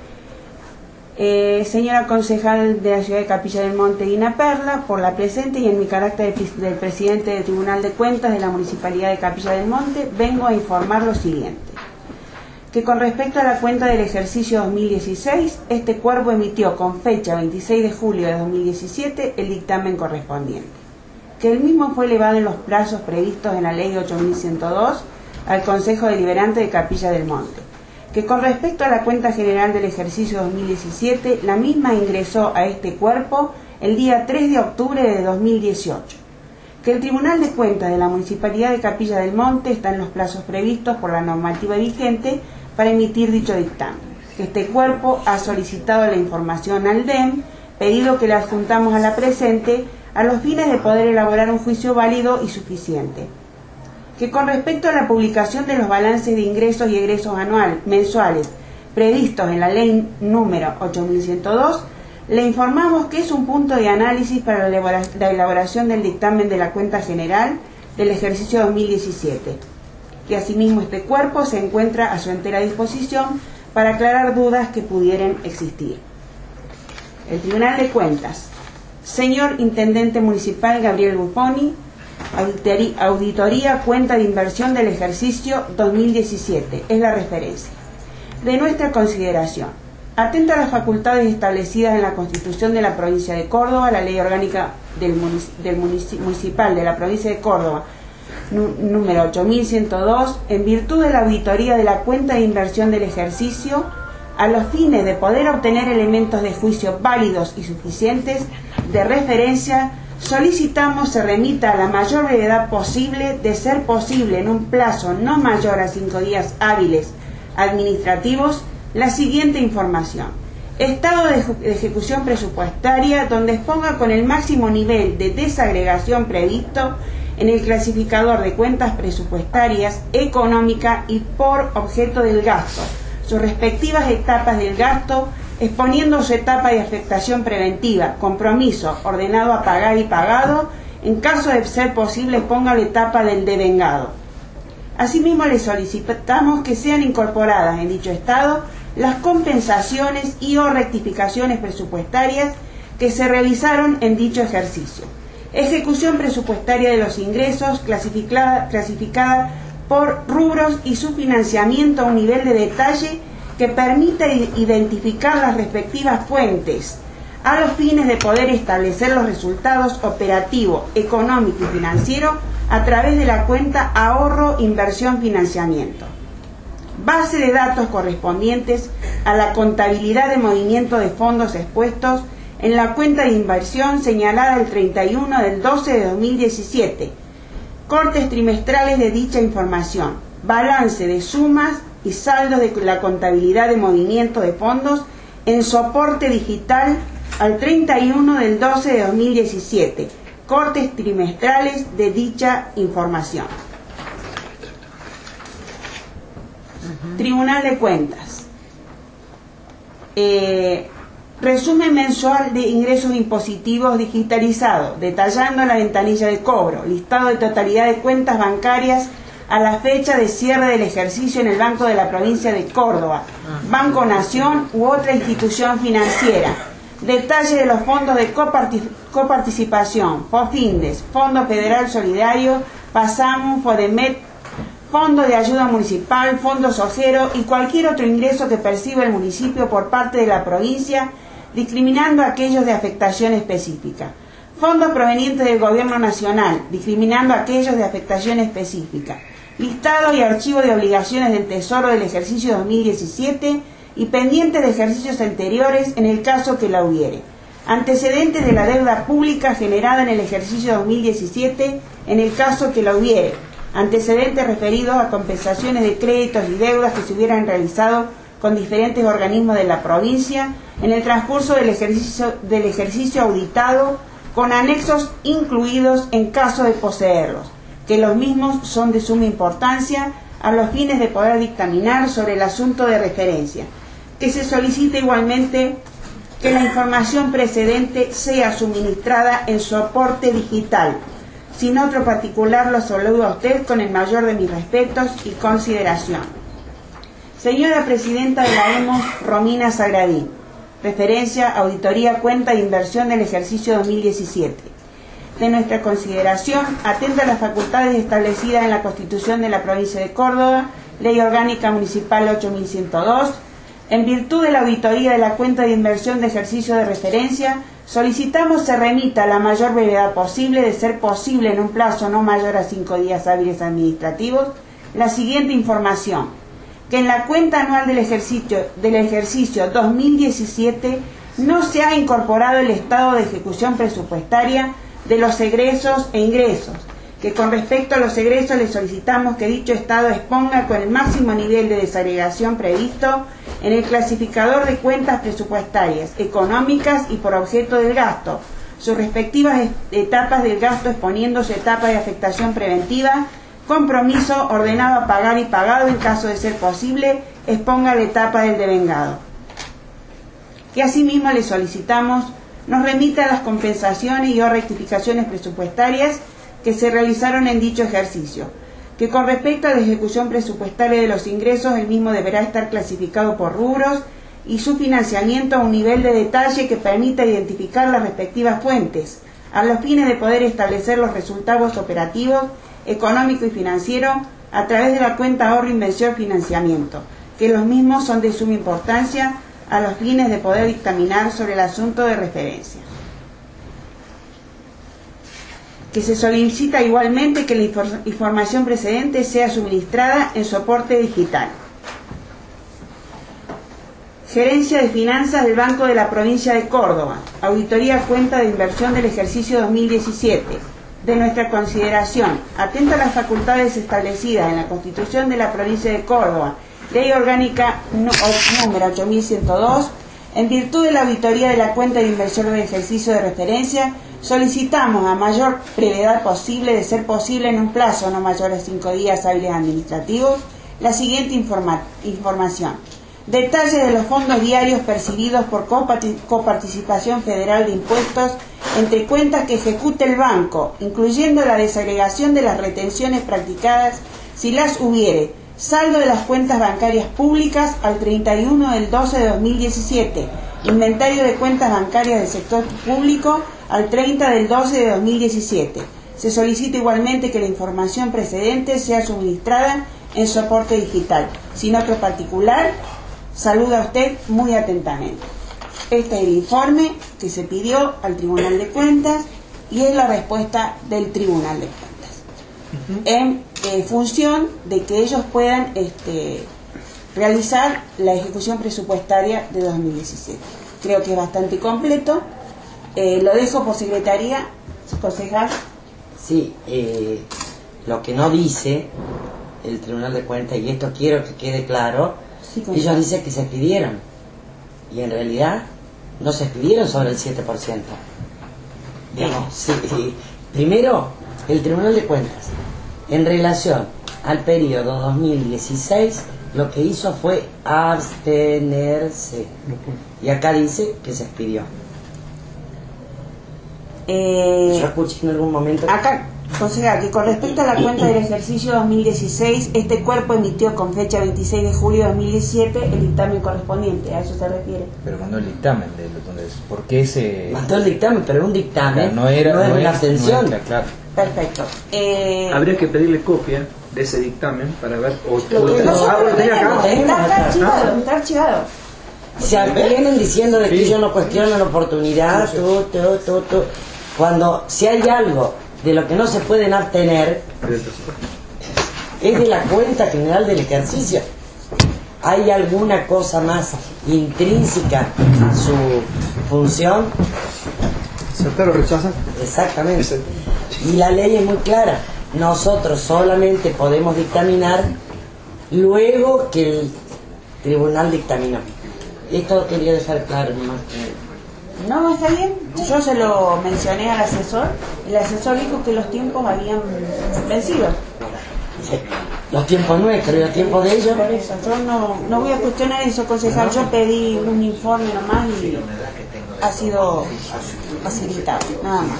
Señora concejal de la ciudad de Capilla del Monte, Dina Perla, por la presente y en mi carácter del presidente del Tribunal de Cuentas de la Municipalidad de Capilla del Monte, vengo a informar lo siguiente: que con respecto a la cuenta del ejercicio 2016, este cuerpo emitió con fecha 26 de julio de 2017 el dictamen correspondiente, que el mismo fue elevado en los plazos previstos en la Ley 8102 al Consejo Deliberante de Capilla del Monte, que con respecto a la cuenta general del ejercicio 2017, la misma ingresó a este cuerpo el día 3 de octubre de 2018, que el Tribunal de Cuentas de la Municipalidad de Capilla del Monte está en los plazos previstos por la normativa vigente para emitir dicho dictamen, que este cuerpo ha solicitado la información al DEM, pedido que le adjuntamos a la presente a los fines de poder elaborar un juicio válido y suficiente, que con respecto a la publicación de los balances de ingresos y egresos mensuales previstos en la ley número 8102, Le informamos que es un punto de análisis para la elaboración del dictamen de la cuenta general del ejercicio 2017, que asimismo este cuerpo se encuentra a su entera disposición para aclarar dudas que pudieran existir. El Tribunal de Cuentas. Señor Intendente Municipal Gabriel Buffoni, auditoría cuenta de inversión del ejercicio 2017, es la referencia. De nuestra consideración, atenta a las facultades establecidas en la Constitución de la Provincia de Córdoba, la Ley Orgánica Municipal de la Provincia de Córdoba, número 8102, en virtud de la auditoría de la cuenta de inversión del ejercicio, a los fines de poder obtener elementos de juicio válidos y suficientes de referencia, solicitamos se remita a la mayor brevedad posible, de ser posible en un plazo no mayor a 5 días hábiles administrativos, la siguiente información. Estado de ejecución presupuestaria, donde exponga con el máximo nivel de desagregación previsto en el clasificador de cuentas presupuestarias, económica y por objeto del gasto, sus respectivas etapas del gasto, exponiendo su etapa de afectación preventiva, compromiso ordenado a pagar y pagado, en caso de ser posible ponga la etapa del devengado. Asimismo, le solicitamos que sean incorporadas en dicho estado las compensaciones y o rectificaciones presupuestarias que se realizaron en dicho ejercicio. Ejecución presupuestaria de los ingresos clasificada por rubros y su financiamiento a un nivel de detalle que permita identificar las respectivas fuentes a los fines de poder establecer los resultados operativo, económico y financiero a través de la cuenta ahorro, inversión, financiamiento. Base de datos correspondientes a la contabilidad de movimiento de fondos expuestos en la cuenta de inversión señalada el 31 del 12 de 2017. Cortes trimestrales de dicha información. Balance de sumas y saldos de la contabilidad de movimiento de fondos en soporte digital al 31 del 12 de 2017. Cortes trimestrales de dicha información. Tribunal de Cuentas. Resumen mensual de ingresos impositivos digitalizado, detallando la ventanilla de cobro, listado de totalidad de cuentas bancarias a la fecha de cierre del ejercicio en el Banco de la Provincia de Córdoba, Banco Nación u otra institución financiera, detalle de los fondos de coparticipación, FOFINDES, Fondo Federal Solidario, PASAMU, FODEMET, Fondo de Ayuda Municipal, Fondo Sociero y cualquier otro ingreso que perciba el municipio por parte de la provincia, discriminando aquellos de afectación específica. Fondos provenientes del Gobierno Nacional, discriminando aquellos de afectación específica. Listado y archivo de obligaciones del Tesoro del ejercicio 2017 y pendientes de ejercicios anteriores en el caso que la hubiere. Antecedentes de la deuda pública generada en el ejercicio 2017 en el caso que la hubiere. Antecedentes referidos a compensaciones de créditos y deudas que se hubieran realizado con diferentes organismos de la provincia en el transcurso del ejercicio auditado, con anexos incluidos en caso de poseerlos, que los mismos son de suma importancia a los fines de poder dictaminar sobre el asunto de referencia. Que se solicite igualmente que la información precedente sea suministrada en soporte digital. Sin otro particular, lo saludo a usted con el mayor de mis respetos y consideración. Señora Presidenta de la EMOS, Romina Sagradín. Referencia, auditoría, cuenta de inversión del ejercicio 2017. De nuestra consideración, atenta a las facultades establecidas en la Constitución de la Provincia de Córdoba, Ley Orgánica Municipal 8102, en virtud de la auditoría de la cuenta de inversión de ejercicio de referencia, solicitamos se remita a la mayor brevedad posible, de ser posible en un plazo no mayor a 5 días hábiles administrativos, la siguiente información: que en la cuenta anual del ejercicio 2017 no se ha incorporado el estado de ejecución presupuestaria de los egresos e ingresos, que con respecto a los egresos le solicitamos que dicho estado exponga con el máximo nivel de desagregación previsto en el clasificador de cuentas presupuestarias, económicas y por objeto del gasto, sus respectivas etapas del gasto exponiendo su etapa de afectación preventiva, compromiso ordenado a pagar y pagado en caso de ser posible, exponga la etapa del devengado. que asimismo le solicitamos nos remita las compensaciones y o rectificaciones presupuestarias que se realizaron en dicho ejercicio, que con respecto a la ejecución presupuestaria de los ingresos, el mismo deberá estar clasificado por rubros y su financiamiento a un nivel de detalle que permita identificar las respectivas fuentes, a los fines de poder establecer los resultados operativos, económico y financiero a través de la cuenta ahorro, inversión, financiamiento, que los mismos son de suma importancia a los fines de poder dictaminar sobre el asunto de referencia. Que se solicita igualmente que la información precedente sea suministrada en soporte digital. Gerencia de Finanzas del Banco de la Provincia de Córdoba. Auditoría cuenta de inversión del ejercicio 2017. De nuestra consideración, atento a las facultades establecidas en la Constitución de la Provincia de Córdoba, Ley Orgánica número 8102, en virtud de la auditoría de la cuenta de inversión del ejercicio de referencia, solicitamos a mayor brevedad posible, de ser posible en un plazo no mayor a 5 días hábiles administrativos, la siguiente información. Detalle de los fondos diarios percibidos por coparticipación federal de impuestos entre cuentas que ejecute el banco, incluyendo la desagregación de las retenciones practicadas, si las hubiere, saldo de las cuentas bancarias públicas al 31 del 12 de 2017, inventario de cuentas bancarias del sector público al 30 del 12 de 2017. Se solicita igualmente que la información precedente sea suministrada en soporte digital. Sin otro particular, saluda a usted muy atentamente. Este es el informe que se pidió al Tribunal de Cuentas y es la respuesta del Tribunal de Cuentas. En función de que ellos puedan realizar la ejecución presupuestaria de 2017. Creo que es bastante completo. Lo dejo por secretaría, concejal. Sí, lo que no dice el Tribunal de Cuentas, y esto quiero que quede claro, sí, ellos dicen que se expidieron, y en realidad no se expidieron sobre el 7%. Digamos, sí, primero, el Tribunal de Cuentas, en relación al periodo 2016, lo que hizo fue abstenerse. Y acá dice que se expidió. Yo escuché en algún momento... Acá, concejal, que con respecto a la cuenta del ejercicio 2016, este cuerpo emitió con fecha 26 de julio de 2017 el dictamen correspondiente. ¿A eso se refiere? Pero mandó el dictamen. ¿Por qué se...? Mandó el dictamen, pero un dictamen. Claro, no era una abstención. Claro. Perfecto. Habría que pedirle copia de ese dictamen para ver... Está archivado. Se vienen diciendo de que ellos no cuestionan la oportunidad, cuando si hay algo de lo que no se pueden abstener, es de la cuenta general del ejercicio. ¿Hay alguna cosa más intrínseca a su función? ¿Aceptar o rechazar? Exactamente. Y la ley es muy clara. Nosotros solamente podemos dictaminar luego que el tribunal dictaminó. Esto quería dejar claro más. No, está bien. Yo se lo mencioné al asesor. El asesor dijo que los tiempos habían vencido. Los tiempos nuestros y los tiempos de ellos. Por eso, yo no voy a cuestionar eso, concejal. Yo pedí un informe nomás y ha sido facilitado, nada más.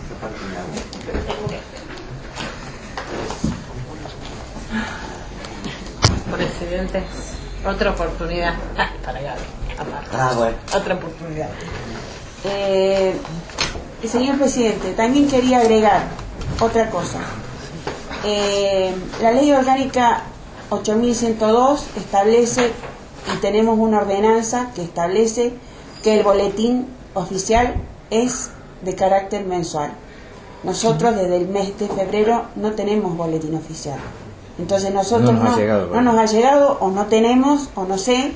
Presidente, otra oportunidad. Para Gaby, aparte. Bueno. Otra oportunidad. Señor presidente, también quería agregar otra cosa. La ley orgánica 8102 establece, y tenemos una ordenanza que establece que el boletín oficial es de carácter mensual. Nosotros desde el mes de febrero no tenemos boletín oficial. Entonces nosotros no nos ha llegado o no tenemos o no sé.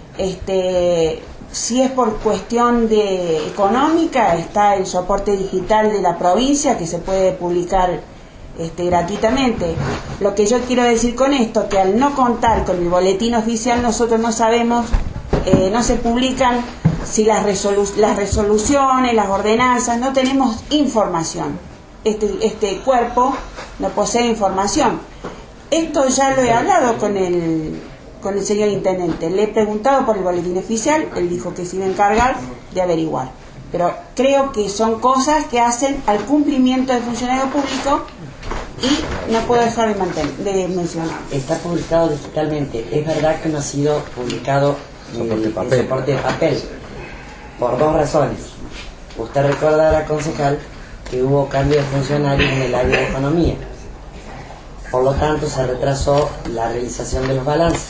Si es por cuestión de económica, está el soporte digital de la provincia que se puede publicar gratuitamente. Lo que yo quiero decir con esto, que al no contar con el boletín oficial, nosotros no sabemos, no se publican si las resoluciones, las ordenanzas, no tenemos información. Este cuerpo no posee información. Esto ya lo he hablado con el con el señor intendente. Le he preguntado por el boletín oficial, él dijo que se iba a encargar de averiguar. Pero creo que son cosas que hacen al cumplimiento del funcionario público y no puedo dejar de mencionar. Está publicado digitalmente. Es verdad que no ha sido publicado en soporte de papel, por dos razones. Usted recordará, concejal, que hubo cambio de funcionarios en el área de economía. Por lo tanto, se retrasó la realización de los balances.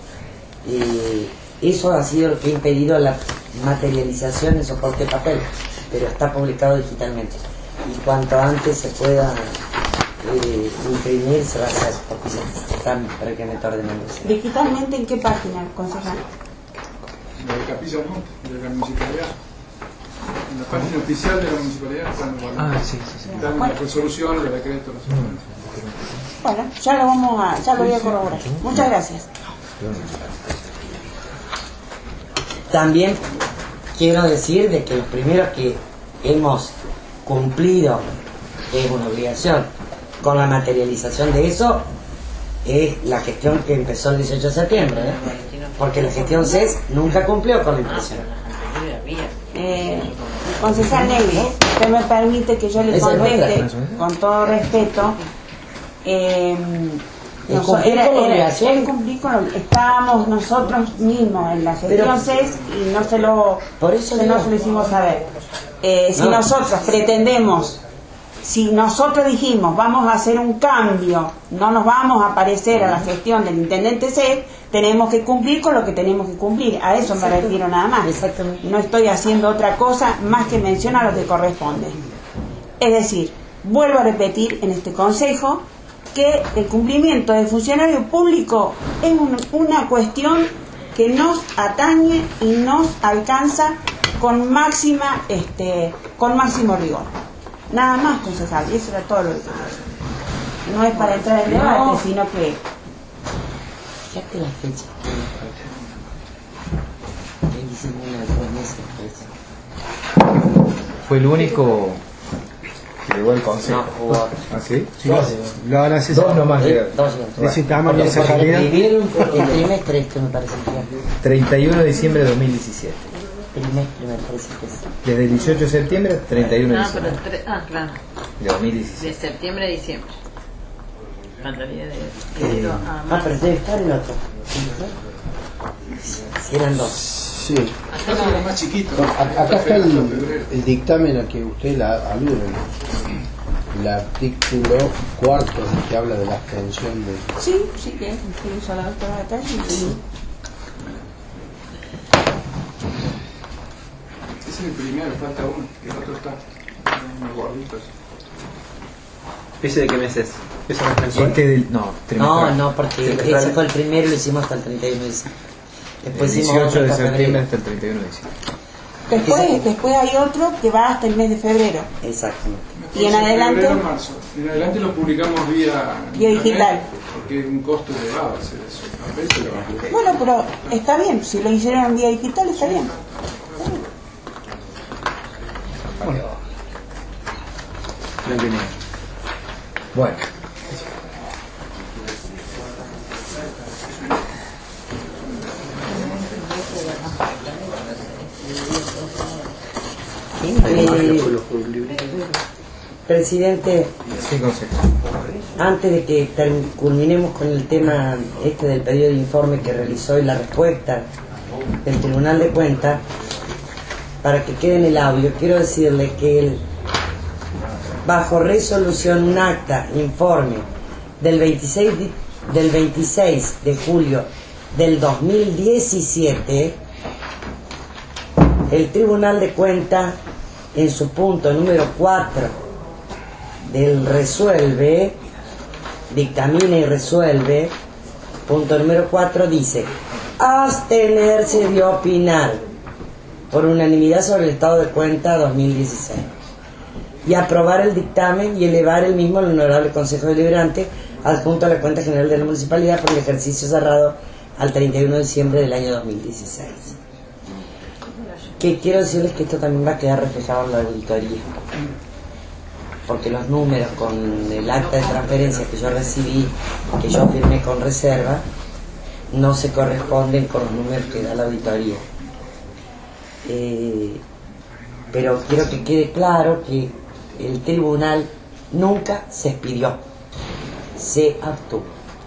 Y eso ha sido lo que ha impedido la materialización en soporte de papel, pero está publicado digitalmente. Y cuanto antes se pueda imprimir, se va a hacer, porque se están prácticamente ordenando. ¿Digitalmente en qué página, concejal? De Capilla del Monte, de la municipalidad. En la página oficial de la municipalidad están las resoluciones, los decretos, los órdenes. Bueno, ya lo voy a corroborar. Muchas gracias. También quiero decir de que los primeros que hemos cumplido, que es una obligación, con la materialización de eso, es la gestión que empezó el 18 de septiembre, porque la gestión CES nunca cumplió con la impresión. Concejal Negri, usted me permite que yo le conteste con todo respeto. Estábamos nosotros mismos en la gestión CES y no se lo hicimos saber. Nosotros pretendemos, si nosotros dijimos vamos a hacer un cambio, no nos vamos a parecer a la gestión del intendente CES, tenemos que cumplir con lo que tenemos que cumplir. A eso me refiero nada más. No estoy haciendo otra cosa más que mencionar lo que corresponde. Es decir, vuelvo a repetir en este consejo que el cumplimiento del funcionario público es una cuestión que nos atañe y nos alcanza con máximo rigor. Nada más, concejal, y eso era todo lo que quería decir. No es para entrar en debate, sino que... Fíjate la fecha. Fue el único que llegó al consejo. ¿Ah, sí? Lo van a hacer dos nomás. Necesitamos la salida. El trimestre esto me parece que 31 de diciembre de 2017. Trimestre me parece que es. Desde el 18 de septiembre al 31 de diciembre. Claro. De 2017. De septiembre a diciembre. Faltaría de pero debe estar el otro. Si eran dos. Sí. Acá más chiquito. Acá está el dictamen al que usted alude. El artículo 4 que habla de la abstención de... Sí, que incluso a la doctora de calle. Ese es el primero, falta uno, que el otro está unos gorditos. ¿Ese de qué mes es? ¿Eso no es mensual? No, porque ese fue el primero y lo hicimos hasta el 31 de diciembre. Después el 18 de septiembre hasta el 31 de diciembre. Después hay otro que va hasta el mes de febrero. Exactamente. Y en adelante... Febrero, marzo. En adelante lo publicamos vía digital. Porque es un costo elevado hacer eso. Bueno, pero está bien. Si lo hicieron en vía digital, está bien. Bueno. Presidente, antes de que culminemos con el tema del pedido de informe que realizó y la respuesta del Tribunal de Cuentas, para que quede en el audio, quiero decirle que bajo resolución un acta, informe del 26 de julio del 2017, el Tribunal de Cuentas en su punto número 4 del resuelve, dictamina y resuelve, punto número 4 dice: abstenerse de opinar por unanimidad sobre el estado de cuenta 2016 y aprobar el dictamen y elevar el mismo al Honorable Consejo Deliberante adjunto a la cuenta general de la municipalidad por el ejercicio cerrado al 31 de diciembre del año 2016. Que quiero decirles que esto también va a quedar reflejado en la auditoría, porque los números con el acta de transferencia que yo recibí, que yo firmé con reserva, no se corresponden con los números que da la auditoría. Pero quiero que quede claro que el tribunal nunca se expidió, se actuó.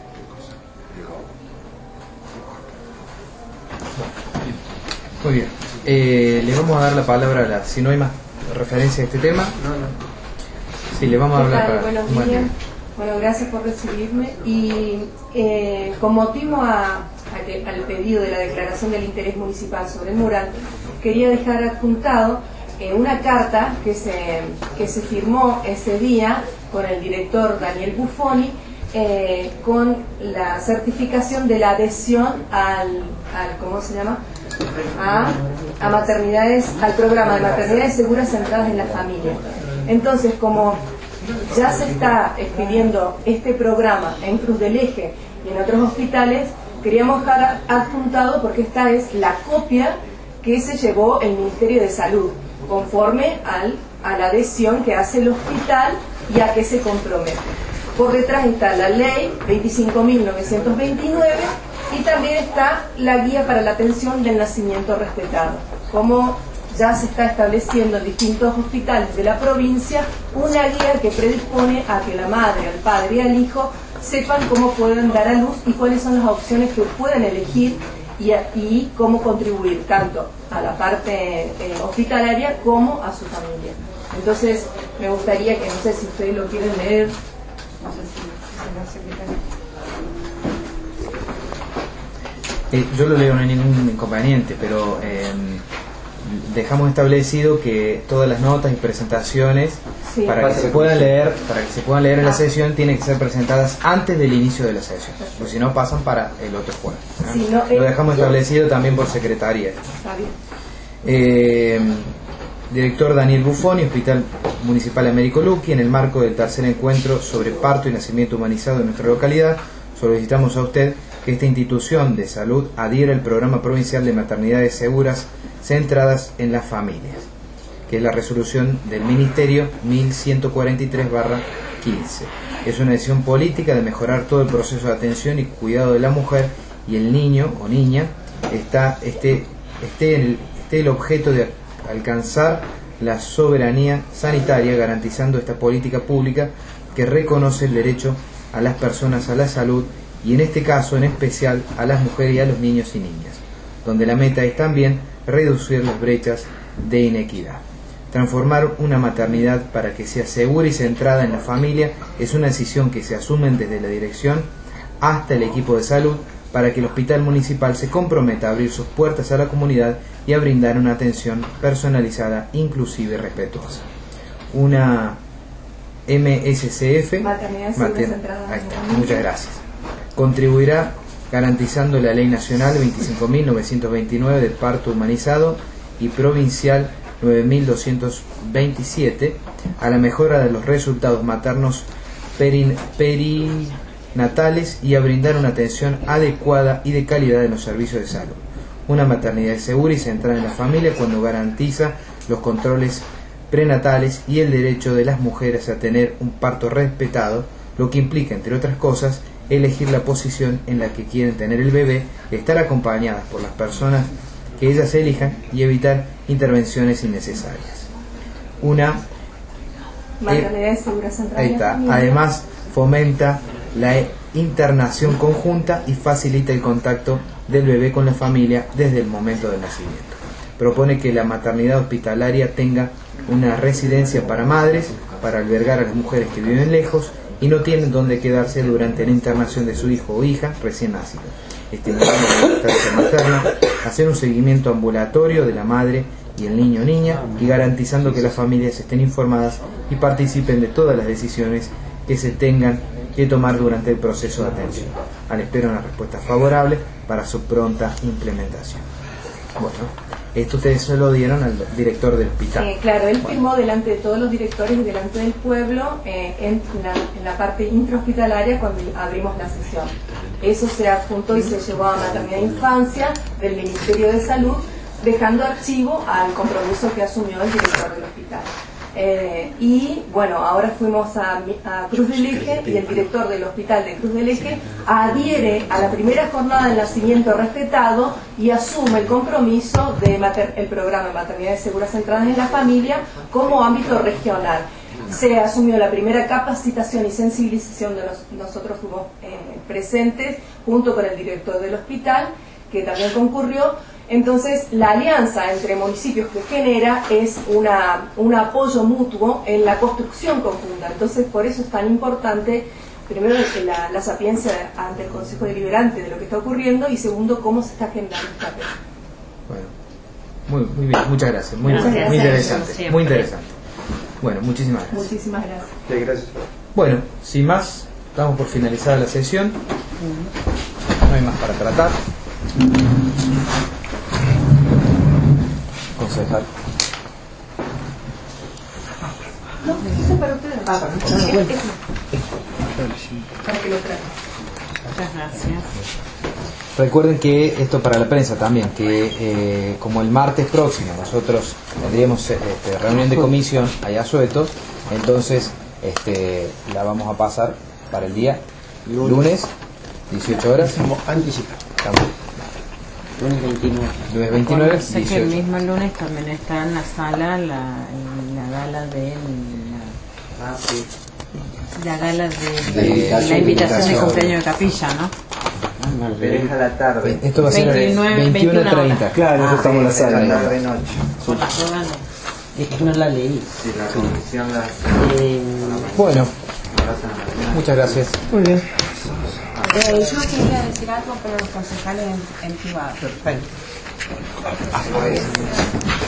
Muy bien. Le vamos a dar la palabra si no hay más referencia a este tema. Sí, le vamos a hablar para... Buenos días. Bueno, gracias por recibirme. Y con motivo al pedido de la declaración del interés municipal sobre el mural, quería dejar adjuntado una carta que se firmó ese día con el director Daniel Buffoni, con la certificación de la adhesión al ¿cómo se llama? A maternidades, al programa de maternidades seguras centradas en la familia. Entonces, como ya se está expidiendo este programa en Cruz del Eje y en otros hospitales, queríamos dejar adjuntado, porque esta es la copia que se llevó el Ministerio de Salud, conforme a la adhesión que hace el hospital y a que se compromete. Por detrás está la ley 25.929 y también está la guía para la atención del nacimiento respetado. Como ya se está estableciendo en distintos hospitales de la provincia, una guía que predispone a que la madre, al padre y al hijo sepan cómo pueden dar a luz y cuáles son las opciones que pueden elegir y cómo contribuir tanto a la parte hospitalaria como a su familia. Entonces, me gustaría que, no sé si ustedes lo quieren leer, no sé si señor secretario. Yo lo leo, no hay ningún inconveniente, pero dejamos establecido que todas las notas y presentaciones, para que se puedan leer en la sesión, tienen que ser presentadas antes del inicio de la sesión, porque si no pasan para el otro jueves, ¿no? Sí, no, lo dejamos establecido también por secretaría. Está bien. Director Daniel Buffoni, Hospital Municipal Américo Luqui, en el marco del tercer encuentro sobre parto y nacimiento humanizado en nuestra localidad, solicitamos a usted que esta institución de salud adhiera al programa provincial de maternidades seguras centradas en las familias, que es la resolución del Ministerio 1143/15. Es una decisión política de mejorar todo el proceso de atención y cuidado de la mujer y el niño o niña esté el objeto de alcanzar la soberanía sanitaria, garantizando esta política pública que reconoce el derecho a las personas a la salud y en este caso en especial a las mujeres y a los niños y niñas, donde la meta es también reducir las brechas de inequidad. Transformar una maternidad para que sea segura y centrada en la familia es una decisión que se asume desde la dirección hasta el equipo de salud para que el hospital municipal se comprometa a abrir sus puertas a la comunidad y a brindar una atención personalizada, inclusiva y respetuosa. Una MSCF, muchas gracias, contribuirá garantizando la Ley Nacional 25.929 de parto humanizado y Provincial 9.227 a la mejora de los resultados maternos perinatales y a brindar una atención adecuada y de calidad en los servicios de salud. Una maternidad segura y centrada en la familia cuando garantiza los controles prenatales y el derecho de las mujeres a tener un parto respetado, lo que implica, entre otras cosas, elegir la posición en la que quieren tener el bebé, estar acompañadas por las personas que ellas elijan y evitar intervenciones innecesarias. Una maternidad segura centrada en la familia. Además, fomenta la internación conjunta y facilita el contacto del bebé con la familia desde el momento del nacimiento. Propone que la maternidad hospitalaria tenga una residencia para madres, para albergar a las mujeres que viven lejos y no tienen dónde quedarse durante la internación de su hijo o hija recién nacido. Estimulando la lactancia materna, hacer un seguimiento ambulatorio de la madre y el niño o niña y garantizando que las familias estén informadas y participen de todas las decisiones que se tengan que tomar durante el proceso de atención. Al espero una respuesta favorable para su pronta implementación. Bueno, esto ustedes se lo dieron al director del hospital. Claro, él firmó delante de todos los directores y delante del pueblo en la parte intrahospitalaria cuando abrimos la sesión. Eso se adjuntó y se llevó a Maternidad e Infancia del Ministerio de Salud, dejando archivo al compromiso que asumió el director del hospital. Y bueno, ahora fuimos a Cruz del Eje y el director del hospital de Cruz del Eje adhiere a la primera jornada de nacimiento respetado y asume el compromiso del programa de maternidades seguras centradas en la familia como ámbito regional. Se asumió la primera capacitación y sensibilización de nosotros fuimos presentes junto con el director del hospital, que también concurrió. Entonces, la alianza entre municipios que genera es un apoyo mutuo en la construcción conjunta. Entonces, por eso es tan importante, primero, la sapiencia ante el Consejo Deliberante de lo que está ocurriendo, y segundo, cómo se está generando esta red. Bueno, muy bien, muchas gracias. Muy interesante, muy interesante. Bueno, muchísimas gracias. Muchísimas gracias. Sí, gracias. Bueno, sin más, damos por finalizada la sesión. No hay más para tratar. Concejal. No, eso es para ustedes. Para que lo traigan. Muchas gracias. Recuerden que esto para la prensa también, que como el martes próximo nosotros tendríamos reunión de comisión allá a Soweto, entonces la vamos a pasar para el día lunes, 18 horas. Anticipar. Lunes 29. Lunes 29, Sé 18. que el mismo lunes también está en la sala la gala de la gala de la invitación de cumpleaños de capilla, ¿no? Pero es a la tarde. Esto va a ser 21:30. Claro, nosotros estamos en la sala. Tarde-noche. Por las horas no. Es que no la leí. Sí, la comisión la... Bueno, muchas gracias. Muy bien. Yo quería decir algo, pero los concejales en privado. Perfecto.